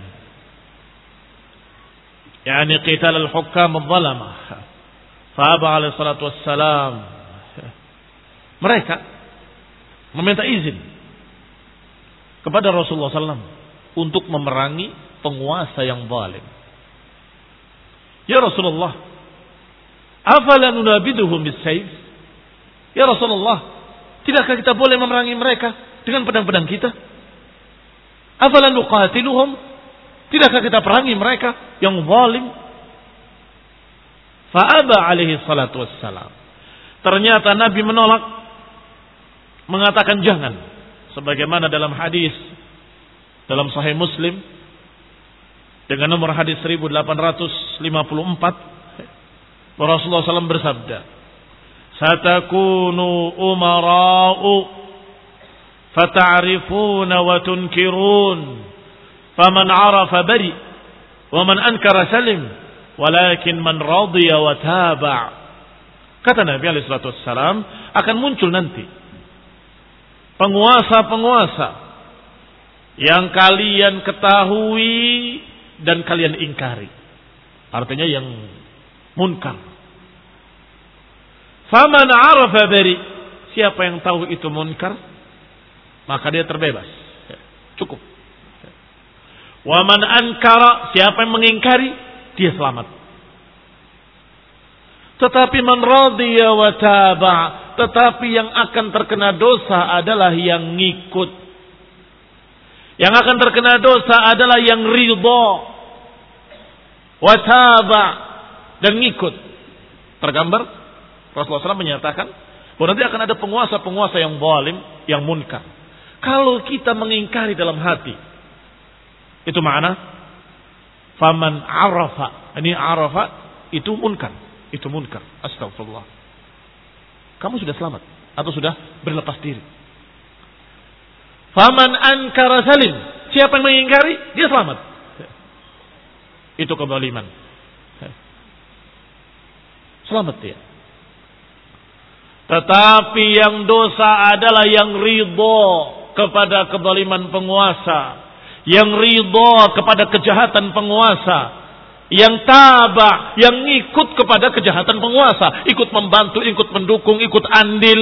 Yani qital al-hukam adh-dhalamah. Fa aba alaihi salatu wassalam. Mereka meminta izin kepada Rasulullah sallallahu alaihi wasallam untuk memerangi penguasa yang zalim. Ya Rasulullah, afala nunabiduhum bis-sayf? Ya Rasulullah, tidakkah kita boleh memerangi mereka dengan pedang-pedang kita? Afala nuqatiluhum? Tidakkah kita perangi mereka yang zalim? Fa aba alaihi salatu wassalam. Ternyata Nabi menolak, mengatakan jangan. Sebagaimana dalam hadis dalam Sahih Muslim dengan nomor hadis seribu delapan ratus lima puluh empat, Rasulullah sallallahu alaihi wasallam bersabda, "Satakunu umara'u fata'rifuna wa tunkirun, faman 'arafa bari wa man ankara salim, walakin man radiya wa taba'." Kata Nabi alaihi salatu wasallam, akan muncul nanti penguasa-penguasa yang kalian ketahui dan kalian ingkari. Artinya yang munkar. Faman 'arafa bari, siapa yang tahu itu munkar, maka dia terbebas. Cukup. Wa man ankara, siapa yang mengingkari, dia selamat. Tetapi man radiya wa taba', tetapi yang akan terkena dosa adalah yang ngikut. Yang akan terkena dosa adalah yang ridha wa taba' dan ngikut. Tergambar Rasulullah sallallahu alaihi wasallam menyatakan bahwa nanti akan ada penguasa-penguasa yang zalim, yang munkar. Kalau kita mengingkari dalam hati, itu makna faman arafa. Ini arafa itu munkar, itu munkar. Astagfirullah. Kamu sudah selamat atau sudah berlepas diri. Faman ankara salim. Siapa yang mengingkari, dia selamat. Itu kezaliman. Selamat dia. Tetapi yang dosa adalah yang ridho kepada kezaliman penguasa, yang ridho kepada kejahatan penguasa, yang tabah, yang ikut kepada kejahatan penguasa, ikut membantu, ikut mendukung, ikut andil.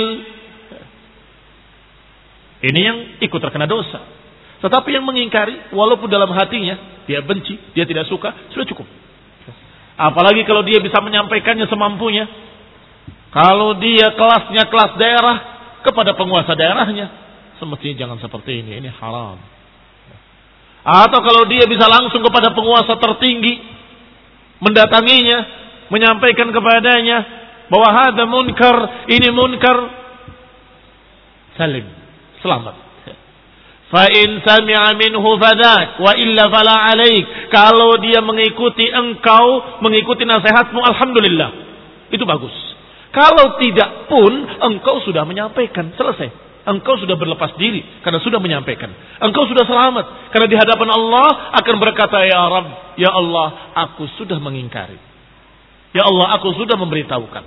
Ini yang ikut terkena dosa. Tetapi yang mengingkari, walaupun dalam hatinya dia benci, dia tidak suka, sudah cukup. Apalagi kalau dia bisa menyampaikannya semampunya. Kalau dia kelasnya kelas daerah kepada penguasa daerahnya, semestinya jangan seperti ini, ini haram. Atau kalau dia bisa langsung kepada penguasa tertinggi, mendatanginya, menyampaikan kepadanya bahwa hada munkar, ini munkar, salim, selamat. Fa in sami'a minhu fadak wa illa fala alaik. Kalau dia mengikuti engkau, mengikuti nasihatmu, alhamdulillah. Itu bagus. Kalau tidak pun engkau sudah menyampaikan, selesai. Engkau sudah berlepas diri karena sudah menyampaikan. Engkau sudah selamat karena di hadapan Allah akan berkata, ya Rabb, ya Allah, aku sudah mengingkari. Ya Allah, aku sudah memberitahukan.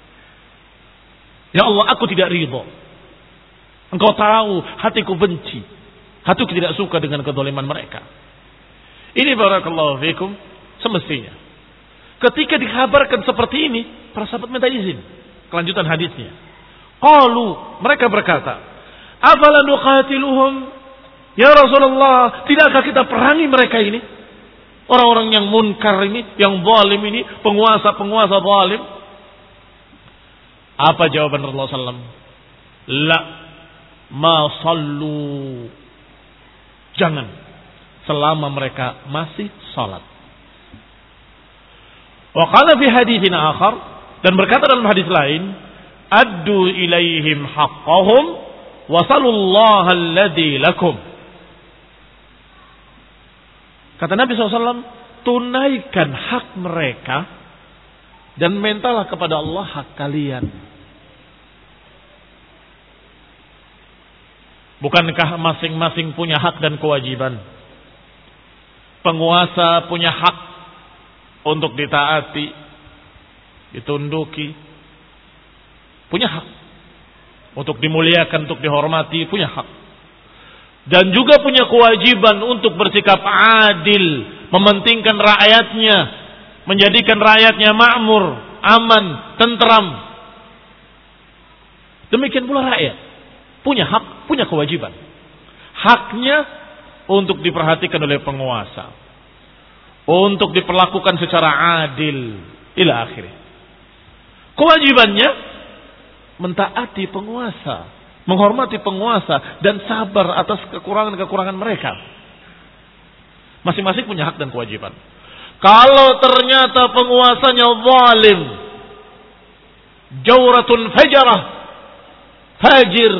Ya Allah, aku tidak ridho. Engkau tahu hatiku benci. Hatiku tidak suka dengan kezaliman mereka. Ini barakallahu fikum semestinya. Ketika dikabarkan seperti ini, para sahabat minta izin. Kelanjutan hadisnya. Qalu, mereka berkata, afala nuqatiluhum? Ya Rasulullah, tidakkah kita perangi mereka ini? Orang-orang yang munkar ini, yang zalim ini, penguasa-penguasa zalim. Apa jawaban Rasulullah sallallahu alaihi wasallam? La ma sallu. Jangan selama mereka masih salat. Wa qala fi haditsin akhar, dan berkata dalam hadis lain, addu ilaihim haqqahum wa sallallahu alladzi lakum. Kata Nabi shallallahu alaihi wasallam, tunaikan hak mereka dan mintalah kepada Allah hak kalian. Bukankah masing-masing punya hak dan kewajiban? Penguasa punya hak untuk ditaati, ditunduki, punya hak. Untuk dimuliakan, untuk dihormati, punya hak. Dan juga punya kewajiban untuk bersikap adil, mementingkan rakyatnya, menjadikan rakyatnya makmur, aman, tentram. Demikian pula rakyat punya hak, punya kewajiban. Haknya untuk diperhatikan oleh penguasa, untuk diperlakukan secara adil, ila akhirnya. Kewajibannya mentaati penguasa, menghormati penguasa, dan sabar atas kekurangan-kekurangan mereka. Masing-masing punya hak dan kewajiban. Kalau ternyata penguasanya zalim, jawratun fajarah, fajir,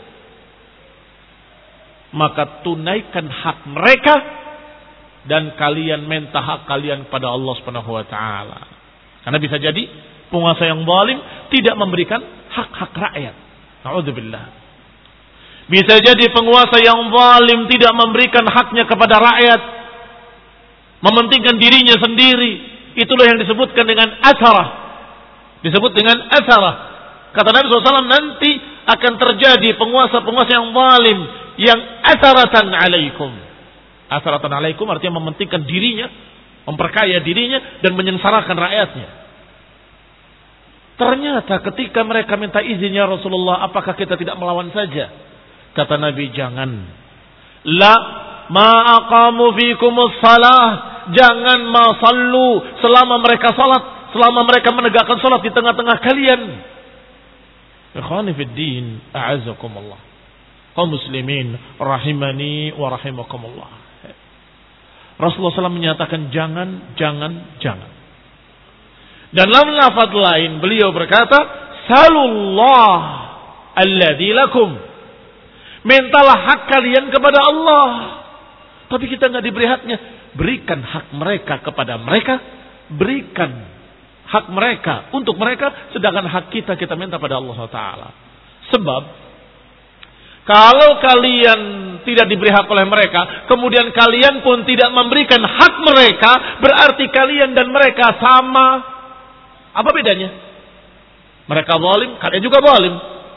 maka tunaikan hak mereka dan kalian minta hak kalian pada Allah Subhanahu wa taala. Karena bisa jadi penguasa yang zalim tidak memberikan hak-hak rakyat. A'udzubillah. Bisa jadi penguasa yang zalim tidak memberikan haknya kepada rakyat, mementingkan dirinya sendiri. Itulah yang disebutkan dengan asarah. Disebut dengan asarah. Kata Nabi shallallahu alaihi wasallam, nanti akan terjadi penguasa-penguasa yang zalim yang asaratan alaikum. Asaratan alaikum artinya mementingkan dirinya, memperkaya dirinya dan menyengsarakan rakyatnya. Ternyata ketika mereka minta izin, ya Rasulullah, apakah kita tidak melawan saja? Kata Nabi, jangan. La ma aqamu fikumus salah. Jangan ma sallu, selama mereka salat, selama mereka menegakkan salat di tengah-tengah kalian. Ikhwani fid din, a'azzakumullah. Kaum muslimin rahimani wa rahimakumullah. Rasulullah shallallahu alaihi wasallam menyatakan jangan, jangan, jangan. Dan dalam lafaz lain beliau berkata, salullah alladzi lakum. Mintalah hak kalian kepada Allah. Tapi kita nggak diberi haknya. Berikan hak mereka kepada mereka. Berikan hak mereka untuk mereka. Sedangkan hak kita kita minta pada Allah subhanahu wa taala. Sebab kalau kalian tidak diberi hak oleh mereka, kemudian kalian pun tidak memberikan hak mereka, berarti kalian dan mereka sama. Apa bedanya? Mereka zalim, kalian juga zalim.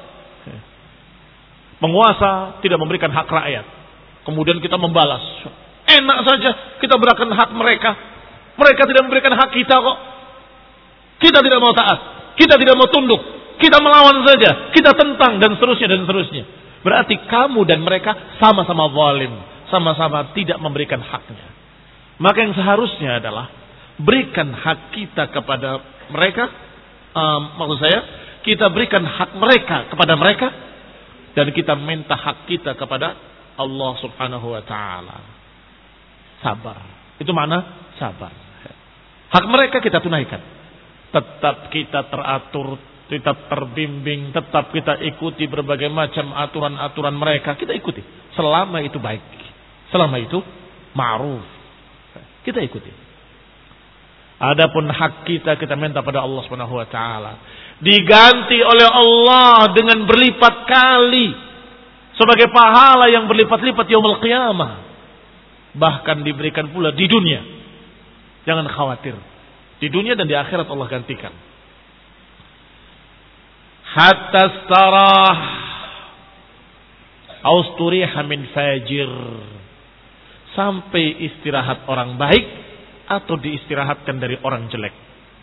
Penguasa tidak memberikan hak rakyat. Kemudian kita membalas. Enak saja kita berikan hak mereka. Mereka tidak memberikan hak kita kok. Kita tidak mau taat. Kita tidak mau tunduk. Kita melawan saja. Kita tentang dan seterusnya dan seterusnya. Berarti kamu dan mereka sama-sama zalim. Sama-sama tidak memberikan haknya. Maka yang seharusnya adalah berikan hak kita kepada mereka. Um, maksud saya, kita berikan hak mereka kepada mereka. Dan kita minta hak kita kepada Allah subhanahu wa ta'ala. Sabar. Itu mana? Sabar. Hak mereka kita tunaikan. Tetap kita teratur, tetap terbimbing, tetap kita ikuti berbagai macam aturan-aturan mereka. Kita ikuti. Selama itu baik. Selama itu ma'ruf. Kita ikuti. Adapun hak kita, kita minta pada Allah subhanahu wa ta'ala. Diganti oleh Allah dengan berlipat kali. Sebagai pahala yang berlipat-lipat yaumul qiyamah. Bahkan diberikan pula di dunia. Jangan khawatir. Di dunia dan di akhirat Allah gantikan. Hatta starah austuriha min fajir. Sampai istirahat orang baik atau diistirahatkan dari orang jelek.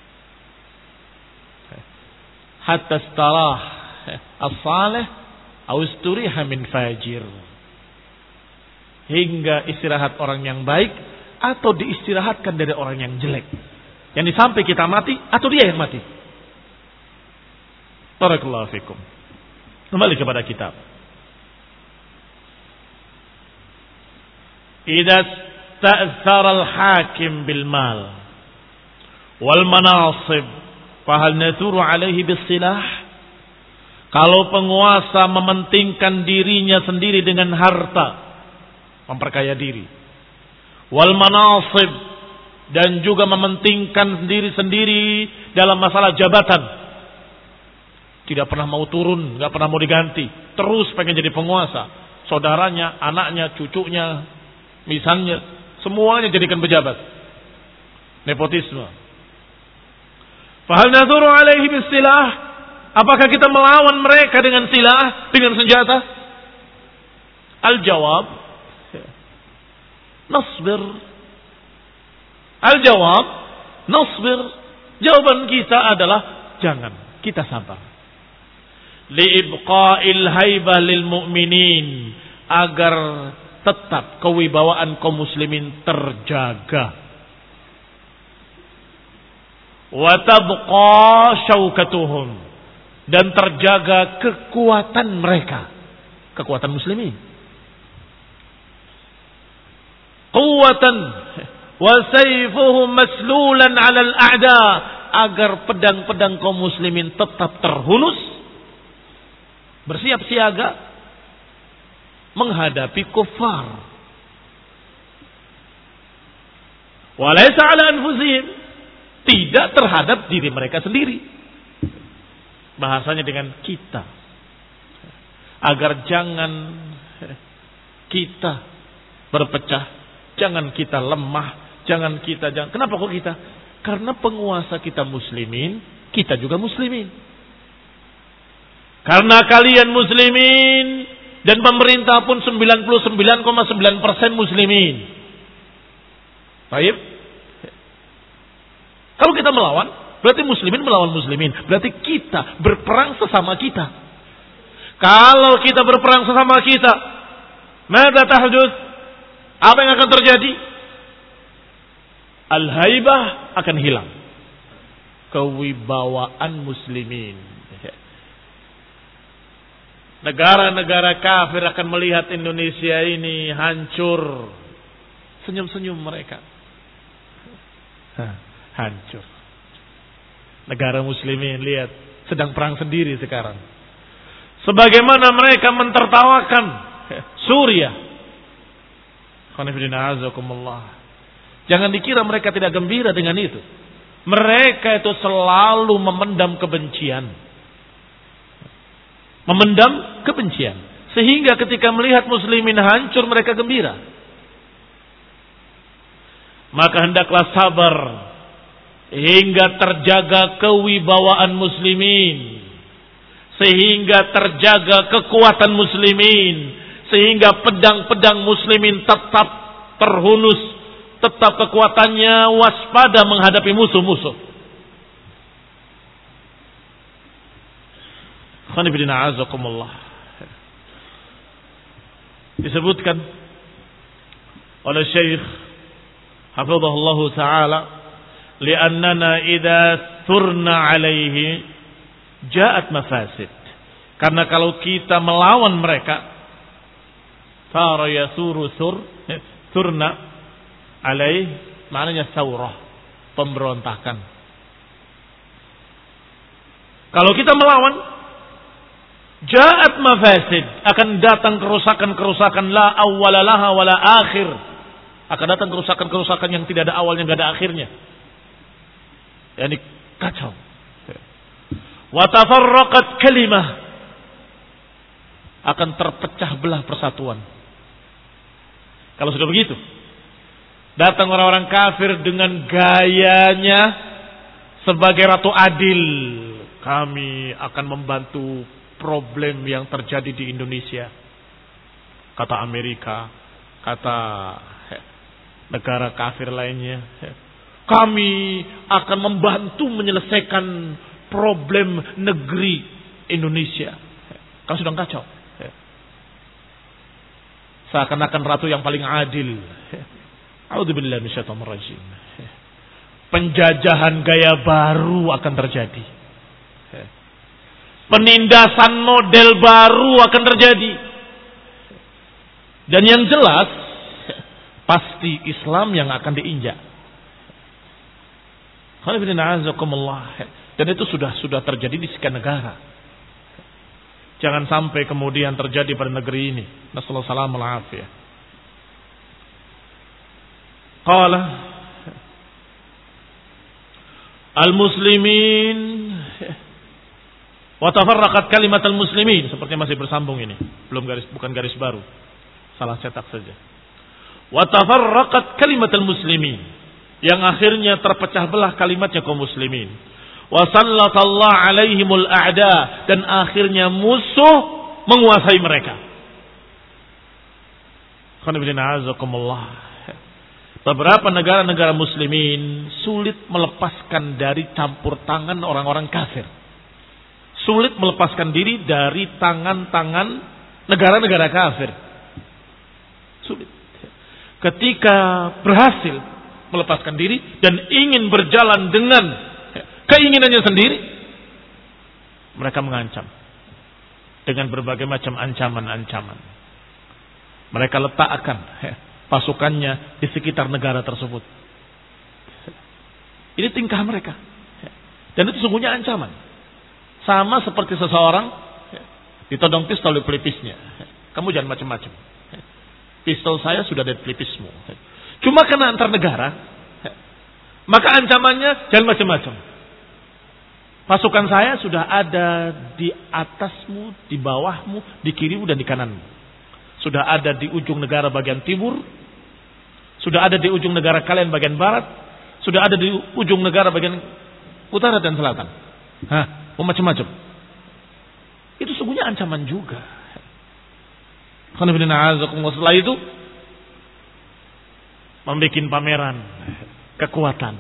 Hatta starah as-salih austuriha min fajir. Hingga istirahat orang yang baik atau diistirahatkan dari orang yang jelek. Yang sampai kita mati atau dia yang mati. Barakallahu fikum. Kembali kepada kitab. Idza ta'athara al-hakim bil mal wal manasib fahal nathuru alaihi bis silah. Kalau penguasa mementingkan dirinya sendiri dengan harta, memperkaya diri, wal manasib, dan juga mementingkan sendiri-sendiri dalam masalah jabatan, tidak pernah mau turun, nggak pernah mau diganti, terus pengen jadi penguasa, saudaranya, anaknya, cucunya, misalnya, semuanya jadikan pejabat, nepotisme. Fahal nadhuru alaihi bisilah, apakah kita melawan mereka dengan silah, dengan senjata? Al-jawab, nasbir. Al-jawab, nasbir. Jawaban kita adalah jangan, kita sabar. Liibqa'il haibah lil mu'minin, agar tetap kewibawaan kaum muslimin terjaga. Wa tabqa syaukatuhum, dan terjaga kekuatan mereka, kekuatan muslimin. Quwwatan wa sayfuhum maslulan 'ala al-a'da, agar pedang-pedang kaum muslimin tetap terhunus, bersiap siaga menghadapi kufar. Wa laysa 'ala anfusihim, tidak terhadap diri mereka sendiri. Bahasanya dengan kita, agar jangan kita berpecah, jangan kita lemah, jangan kita jangan. Kenapa kok kita? Karena penguasa kita muslimin, kita juga muslimin. Karena kalian muslimin dan pemerintah pun sembilan puluh sembilan koma sembilan persen muslimin. Baik. Kalau kita melawan, berarti muslimin melawan muslimin. Berarti kita berperang sesama kita. Kalau kita berperang sesama kita, mada tahduts? Apa yang akan terjadi? Al-haibah akan hilang. Kewibawaan muslimin. Negara-negara kafir akan melihat Indonesia ini hancur. Senyum-senyum mereka. Hancur. Negara muslimin, lihat, sedang perang sendiri sekarang. Sebagaimana mereka mentertawakan Suriah. Jangan dikira mereka tidak gembira dengan itu. Mereka itu selalu memendam kebencian. Memendam kebencian. Sehingga ketika melihat muslimin hancur mereka gembira. Maka hendaklah sabar hingga terjaga kewibawaan muslimin, sehingga terjaga kekuatan muslimin, sehingga pedang-pedang muslimin tetap terhunus, tetap kekuatannya waspada menghadapi musuh-musuh. Khanifidina azakumullah. Disebutkan oleh Syekh hafizahullah taala, li'annana idza thurna alaihi ja'at mafasid. Karena kalau kita melawan mereka, fara yasuru sur thurna alaih, maknanya saurah, pemberontakan. Kalau kita melawan, ja'at mafasid, akan datang kerusakan-kerusakan la awwala laha wala akhir. Akan datang kerusakan-kerusakan yang tidak ada awalnya, enggak ada akhirnya. Yani kacau. Wa tafarraqat kalimah, akan terpecah belah persatuan. Kalau sudah begitu, datang orang-orang kafir dengan gayanya sebagai ratu adil. Kami akan membantu problem yang terjadi di Indonesia. Kata Amerika, kata negara kafir lainnya. Kami akan membantu menyelesaikan problem negeri Indonesia. Kan sudah kacau. Seakan-akan ratu yang paling adil. A'udzubillahi minasyaitonir rajim. Penjajahan gaya baru akan terjadi. Penindasan model baru akan terjadi. Dan yang jelas, pasti Islam yang akan diinjak. Dan itu sudah sudah terjadi di sekian negara. Jangan sampai kemudian terjadi pada negeri ini. Nasallahu salamul afiyah. Qala al-muslimin wa tafarraqat kalimat al-muslimin, seperti masih bersambung ini. Belum garis, bukan garis baru. Salah cetak saja. Wa tafarraqat kalimat al-muslimin, yang akhirnya terpecah belah kalimatnya kaum muslimin. Wa sallatallahu alaihimul a'da, dan akhirnya musuh menguasai mereka. Beberapa negara-negara muslimin sulit melepaskan dari campur tangan orang-orang kafir. Sulit melepaskan diri dari tangan-tangan negara-negara kafir. Sulit. Ketika berhasil melepaskan diri dan ingin berjalan dengan keinginannya sendiri, mereka mengancam dengan berbagai macam ancaman-ancaman. Mereka letakkan pasukannya di sekitar negara tersebut. Ini tingkah mereka, dan itu sungguhnya ancaman. Sama seperti seseorang ditodong pistol di pelipisnya. Kamu jangan macam-macam. Pistol saya sudah ada di pelipismu. Cuma karena antar negara, maka ancamannya jangan macam-macam. Pasukan saya sudah ada di atasmu, di bawahmu, di kirimu dan di kananmu. Sudah ada di ujung negara bagian timur, sudah ada di ujung negara kalian bagian barat, sudah ada di ujung negara bagian utara dan selatan. Hah, macam-macam. Itu sungguhnya ancaman juga. Setelah itu membuat pameran kekuatan,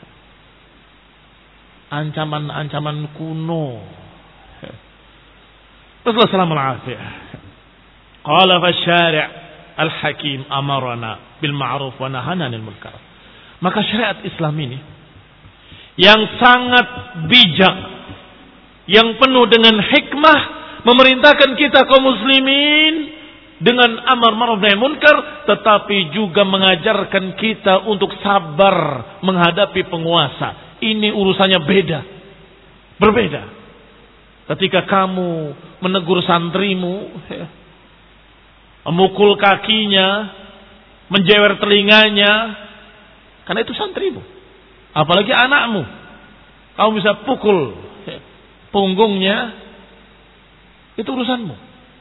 ancaman-ancaman kuno. Rasulullah sallallahu alaihi wasallam qala fa syari' al-hakim amarna bil ma'ruf wa nahana 'anil munkar. Maka syariat Islam ini yang sangat bijak, yang penuh dengan hikmah, memerintahkan kita kaum muslimin dengan amar ma'ruf nahi munkar, tetapi juga mengajarkan kita untuk sabar menghadapi penguasa. Ini urusannya beda, berbeda. Ketika kamu menegur santrimu, ya, memukul kakinya, menjewer telinganya, karena itu santrimu. Apalagi anakmu, kamu bisa pukul punggungnya, itu urusanmu.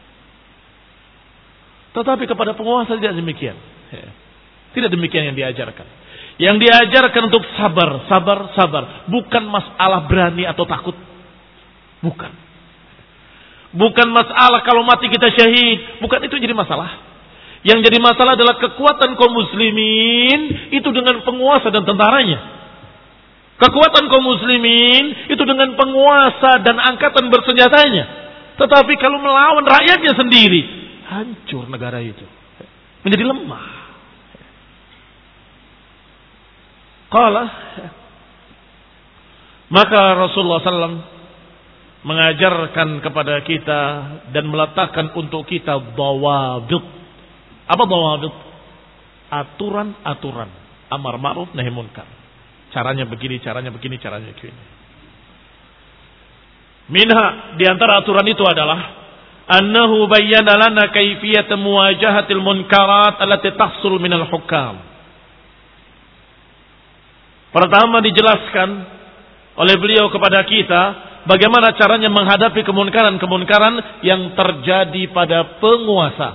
Tetapi kepada penguasa tidak demikian. Tidak demikian yang diajarkan. Yang diajarkan untuk sabar, sabar, sabar. Bukan masalah berani atau takut. Bukan. Bukan masalah kalau mati kita syahid. Bukan itu jadi masalah. Yang jadi masalah adalah kekuatan kaum muslimin itu dengan penguasa dan tentaranya. Kekuatan kaum muslimin itu dengan penguasa dan angkatan bersenjatanya. Tetapi kalau melawan rakyatnya sendiri, hancur negara itu. Menjadi lemah. Qala, maka Rasulullah sallallahu alaihi wasallam mengajarkan kepada kita dan meletakkan untuk kita dawabit. Apa dawabit? Aturan-aturan. Amar ma'ruf nahi munkar. Caranya begini, caranya begini, caranya begini. Minha, di antara aturan itu adalah annahu bayyana lana kaifiyat muwajahatil munkarat allati tahsul minal hukam. Pertama dijelaskan oleh beliau kepada kita bagaimana caranya menghadapi kemunkaran-kemunkaran yang terjadi pada penguasa.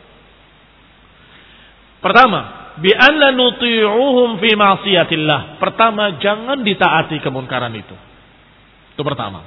Pertama, bi an la nuti'uhum fi ma'siyatillah. Pertama, jangan ditaati kemunkaran itu. Itu pertama.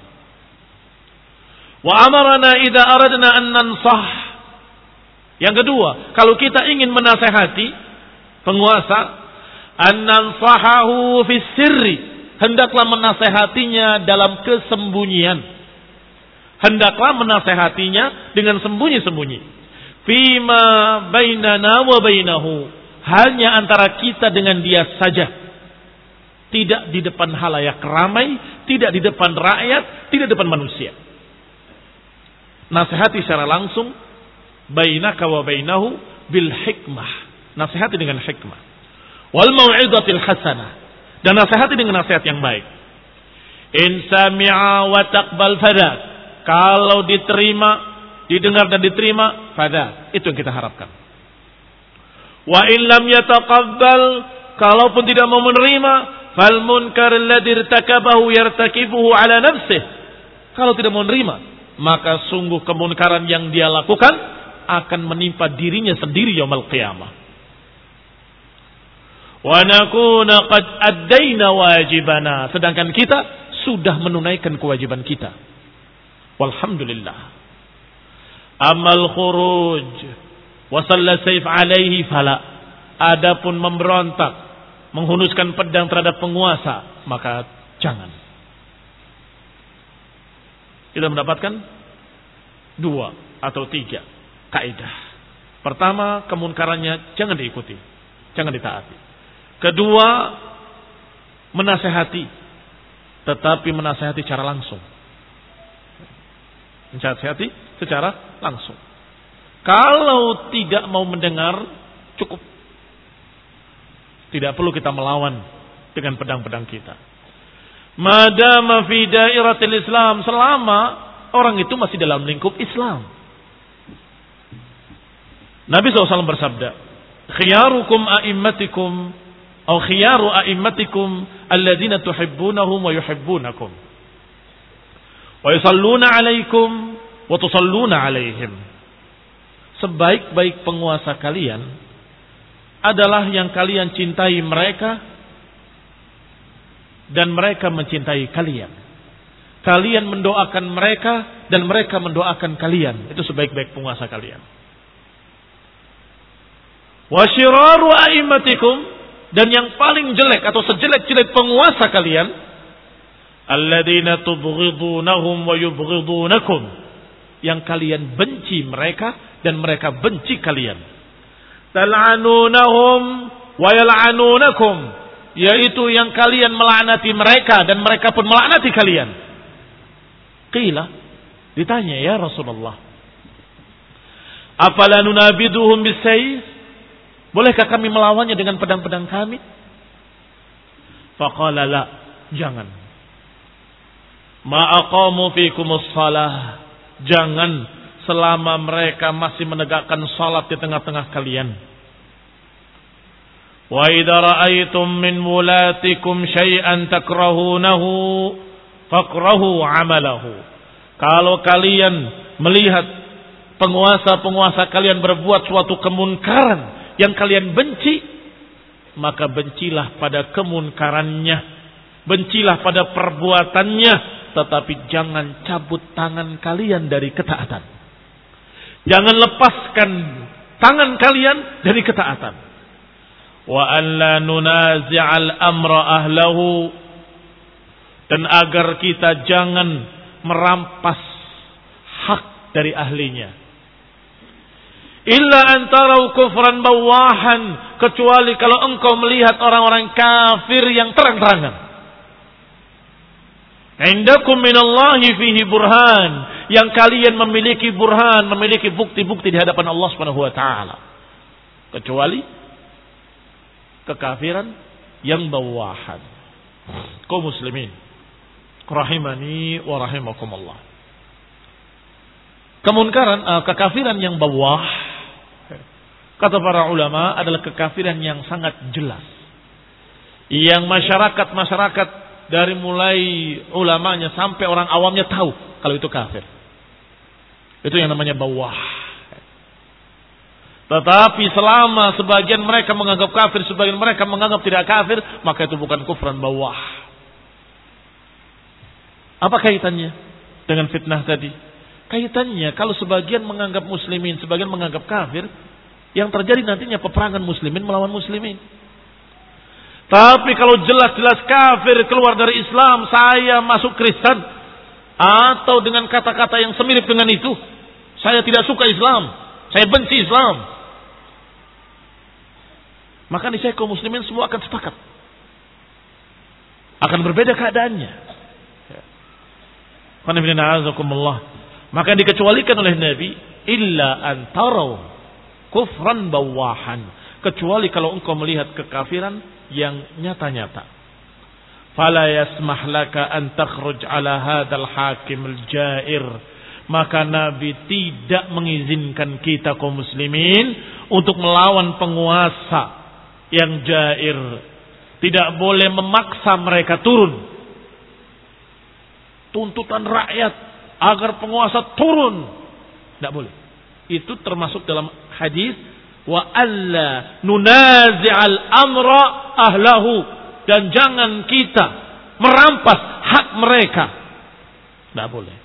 Wa amarna idza aradna an nansah. Yang kedua, kalau kita ingin menasehati penguasa, an nansahahu fi sirri, hendaklah menasehatinya dalam kesembunyian. Hendaklah menasehatinya dengan sembunyi-sembunyi. Fima bainana wa bainahu, hanya antara kita dengan dia saja. Tidak di depan halayak ramai, tidak di depan rakyat, tidak di depan manusia. Nasihati secara langsung, bainaka wa bainahu bil hikmah. Nasihati dengan hikmah. Wal mau'izatil hasanah, dan nasihati dengan nasihat yang baik. In sami'a wa taqbal fada, kalau diterima, didengar dan diterima, fada, itu yang kita harapkan. Wa in lam yataqabbal, kalaupun tidak mau menerima, fal munkar alladhi irtakabahu yartakibuhu ala nafsihi, kalau tidak mau menerima, maka sungguh kemunkaran yang dia lakukan akan menimpa dirinya sendiri yaumul qiyamah. Wa nakuna qad addaina wajibana, sedangkan kita sudah menunaikan kewajiban kita. Walhamdulillah. Amal khuruj wa salla sayf alaihi fala, adapun memberontak, menghunuskan pedang terhadap penguasa, maka jangan. Kita mendapatkan dua atau tiga kaidah. Pertama, kemunkarannya jangan diikuti, jangan ditaati. Kedua, menasehati, tetapi menasehati secara langsung. Menasehati secara langsung. Kalau tidak mau mendengar, cukup. Tidak perlu kita melawan dengan pedang-pedang kita. Madama fi dairatil Islam, selama orang itu masih dalam lingkup Islam. Nabi shallallahu alaihi wasallam bersabda, khiyarukum a'immatikum atau khiyaru a'immatikum alladzina tuhibbunahum wa yuhibbunakum wa yusalluna 'alaikum wa tusalluna 'alaihim. Sebaik-baik penguasa kalian adalah yang kalian cintai mereka dan mereka mencintai kalian. Kalian mendoakan mereka dan mereka mendoakan kalian. Itu sebaik-baik penguasa kalian. Wa syiraru a'immatikum, dan yang paling jelek atau sejelek-jelek penguasa kalian, alladzina tubghidunahum wa yubghidunakum, yang kalian benci mereka dan mereka benci kalian. Tal'anunahum wa yal'anunakum, yaitu yang kalian melaknati mereka dan mereka pun melaknati kalian. Qila, ditanya, ya Rasulullah, afala nunabiduhum bisayf, bolehkah kami melawannya dengan pedang-pedang kami? Faqala la, jangan. Ma aqamu fikumus shalah, jangan selama mereka masih menegakkan salat di tengah-tengah kalian. Wa idza ra'aytum min wulatikum syai'an takrahunahu faqrahu 'amalahu. Kalau kalian melihat penguasa-penguasa kalian berbuat suatu kemunkaran yang kalian benci, maka bencilah pada kemunkarannya, bencilah pada perbuatannya, tetapi jangan cabut tangan kalian dari ketaatan. Jangan lepaskan tangan kalian dari ketaatan. Wa an la nunazi'al amra ahlahu, dan agar kita jangan merampas hak dari ahlinya. Illa antarau kufran bawahan, kecuali kalau engkau melihat orang-orang kafir yang terang-terangan. Indakum minallahi fihi burhan, yang kalian memiliki burhan, memiliki bukti-bukti di hadapan Allah Subhanahu wa taala. Kecuali kekafiran yang bawahan. Kaum muslimin rahimani wa rahimakumullah. Kemunkaran, uh, kekafiran yang bawah, kata para ulama, adalah kekafiran yang sangat jelas, yang masyarakat-masyarakat dari mulai ulamanya sampai orang awamnya tahu kalau itu kafir. Itu yang namanya bawah. Tetapi selama sebagian mereka menganggap kafir, sebagian mereka menganggap tidak kafir, maka itu bukan kufran bawah. Apa kaitannya dengan fitnah tadi? Kaitannya kalau sebagian menganggap muslimin, sebagian menganggap kafir, yang terjadi nantinya peperangan muslimin melawan muslimin. Tapi kalau jelas-jelas kafir keluar dari Islam, saya masuk Kristen, atau dengan kata-kata yang semirip dengan itu, saya tidak suka Islam, saya benci Islam, maka niscaya kaum muslimin semua akan sepakat, akan berbeda keadaannya. Maka dikecualikan oleh Nabi, illa antarau kufran bawahan, kecuali kalau engkau melihat kekafiran yang nyata-nyata. Fala yasmah laka an takhruj ala hadzal hakim al-ja'ir, maka Nabi tidak mengizinkan kita kaum muslimin untuk melawan penguasa yang jair. Tidak boleh memaksa mereka turun. Tuntutan rakyat agar penguasa turun, tidak boleh. Itu termasuk dalam hadis wa alla nunazi'al amra ahlahu, dan jangan kita merampas hak mereka, tidak boleh.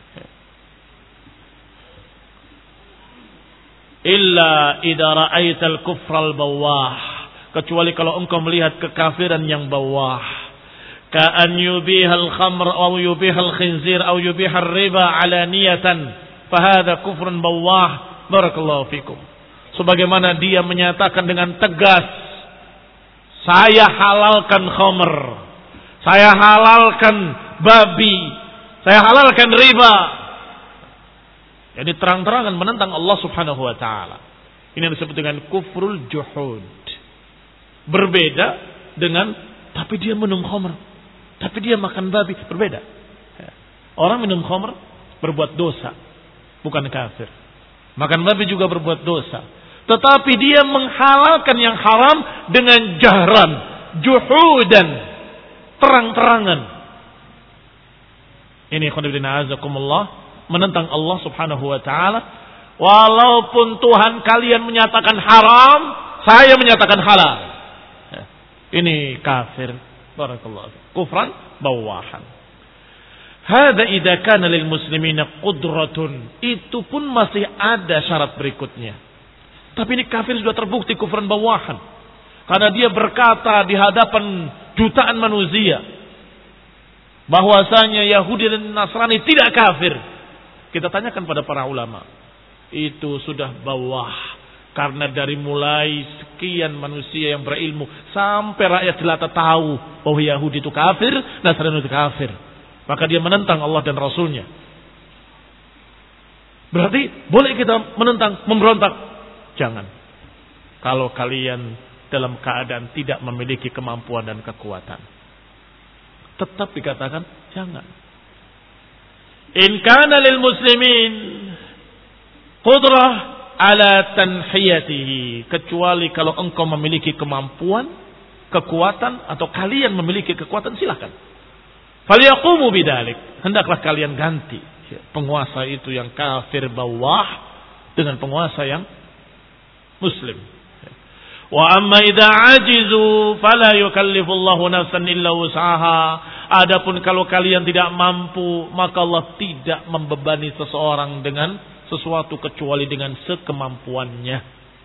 Illa idza ra'aital kufral bawah, kecuali kalau engkau melihat kekafiran yang bawah, ka'an yubihal khamr aw yubihal khinzir aw yubihal riba alaniyatan, fahadha kufrun bawah. Barakallahu fikum. Sebagaimana dia menyatakan dengan tegas, saya halalkan khamr, saya halalkan babi, saya halalkan riba. Jadi terang-terangan menentang Allah Subhanahu wa taala. Ini yang disebut dengan kufrul juhud. Berbeda dengan tapi dia minum khamr, tapi dia makan babi, berbeda. Orang minum khamr berbuat dosa, bukan kafir. Makan babi juga berbuat dosa. Tetapi dia menghalalkan yang haram dengan jahran, juhudan, terang-terangan. Ini khonibina azakumullah, menentang Allah Subhanahu wa taala. Walaupun Tuhan kalian menyatakan haram, saya menyatakan halal. Ini kafir. Barakallahu. Kufran bawahan. Hada idza kana lil muslimina qudratun. Itu pun masih ada syarat berikutnya. Tapi ini kafir sudah terbukti kufran bawahan. Karena dia berkata di hadapan jutaan manusia bahwasanya Yahudi dan Nasrani tidak kafir. Kita tanyakan pada para ulama. Itu sudah bawah. Karena dari mulai sekian manusia yang berilmu sampai rakyat jelata tahu bahwa Yahudi itu kafir, Nasrani itu kafir. Maka dia menentang Allah dan Rasulnya. Berarti boleh kita menentang, memberontak? Jangan. Kalau kalian dalam keadaan tidak memiliki kemampuan dan kekuatan, tetap dikatakan jangan. In kana lil muslimin qudrah ala tanhiyatihi, kecuali kalau engkau memiliki kemampuan, kekuatan, atau kalian memiliki kekuatan, silakan. Falyaqumu bidzalik, hendaklah kalian ganti penguasa itu yang kafir bawah dengan penguasa yang muslim. Wa amma idza ajizu fala yukallifullahu nafsan illa wus'aha. Adapun kalau kalian tidak mampu, maka Allah tidak membebani seseorang dengan sesuatu kecuali dengan sekemampuannya.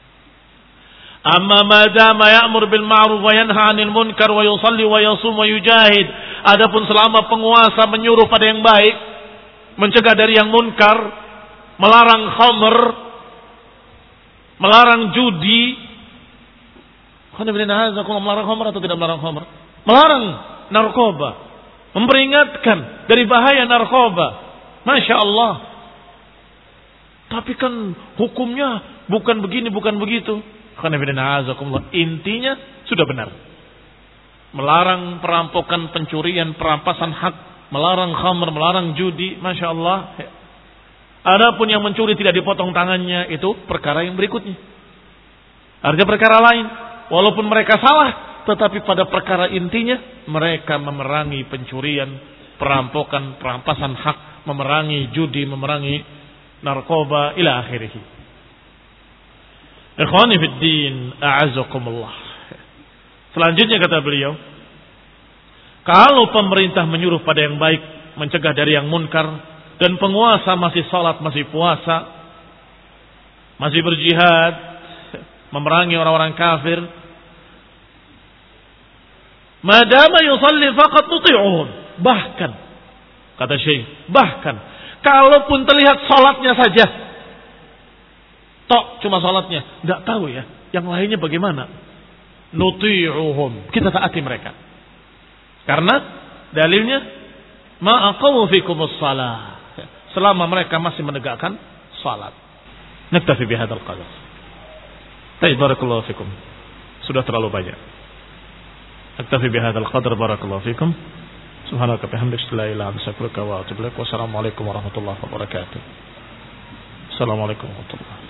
Amma madama ya'mur bil ma'ruf wa yanha 'anil munkar wa yusalli wa yasum wa yujahid. Adapun selama penguasa menyuruh pada yang baik, mencegah dari yang munkar, melarang khamr, melarang judi. Melarang khamr atau tidak melarang khamr? Melarang narkoba, memperingatkan dari bahaya narkoba. Masya Allah. Tapi kan hukumnya bukan begini, bukan begitu. Intinya sudah benar. Melarang perampokan, pencurian, perampasan hak, melarang khamr, melarang judi. Masya Allah. Adapun yang mencuri tidak dipotong tangannya, itu perkara yang berikutnya. Artinya perkara lain. Walaupun mereka salah, tetapi pada perkara intinya mereka memerangi pencurian, perampokan, perampasan hak, memerangi judi, memerangi narkoba, ila akhirih. Ikhwani fid din, a'azzakumullah. Selanjutnya kata beliau, kalau pemerintah menyuruh pada yang baik, mencegah dari yang munkar, dan penguasa masih salat, masih puasa, masih berjihad, memerangi orang-orang kafir, madama yusalli faqat nuti'uhum. Bahkan, kata Syekh, bahkan kalaupun terlihat salatnya saja, tok cuma salatnya, enggak tahu ya yang lainnya bagaimana, nuti'uhum, kita taati mereka. Karena dalilnya ma aqamu fikumus shalah, selama mereka masih menegakkan salat. Naktafi bihadzal qadar. Baik, barakallahu fikum. Sudah terlalu banyak. Naktafi bihadzal qadar, barakallahu fikum. Subhanaka bihamdika la ilaha illa anta astaghfiruka wa atubu ilaik. Wassalamu alaikum warahmatullahi wabarakatuh. Assalamualaikum warahmatullahi wabarakatuh.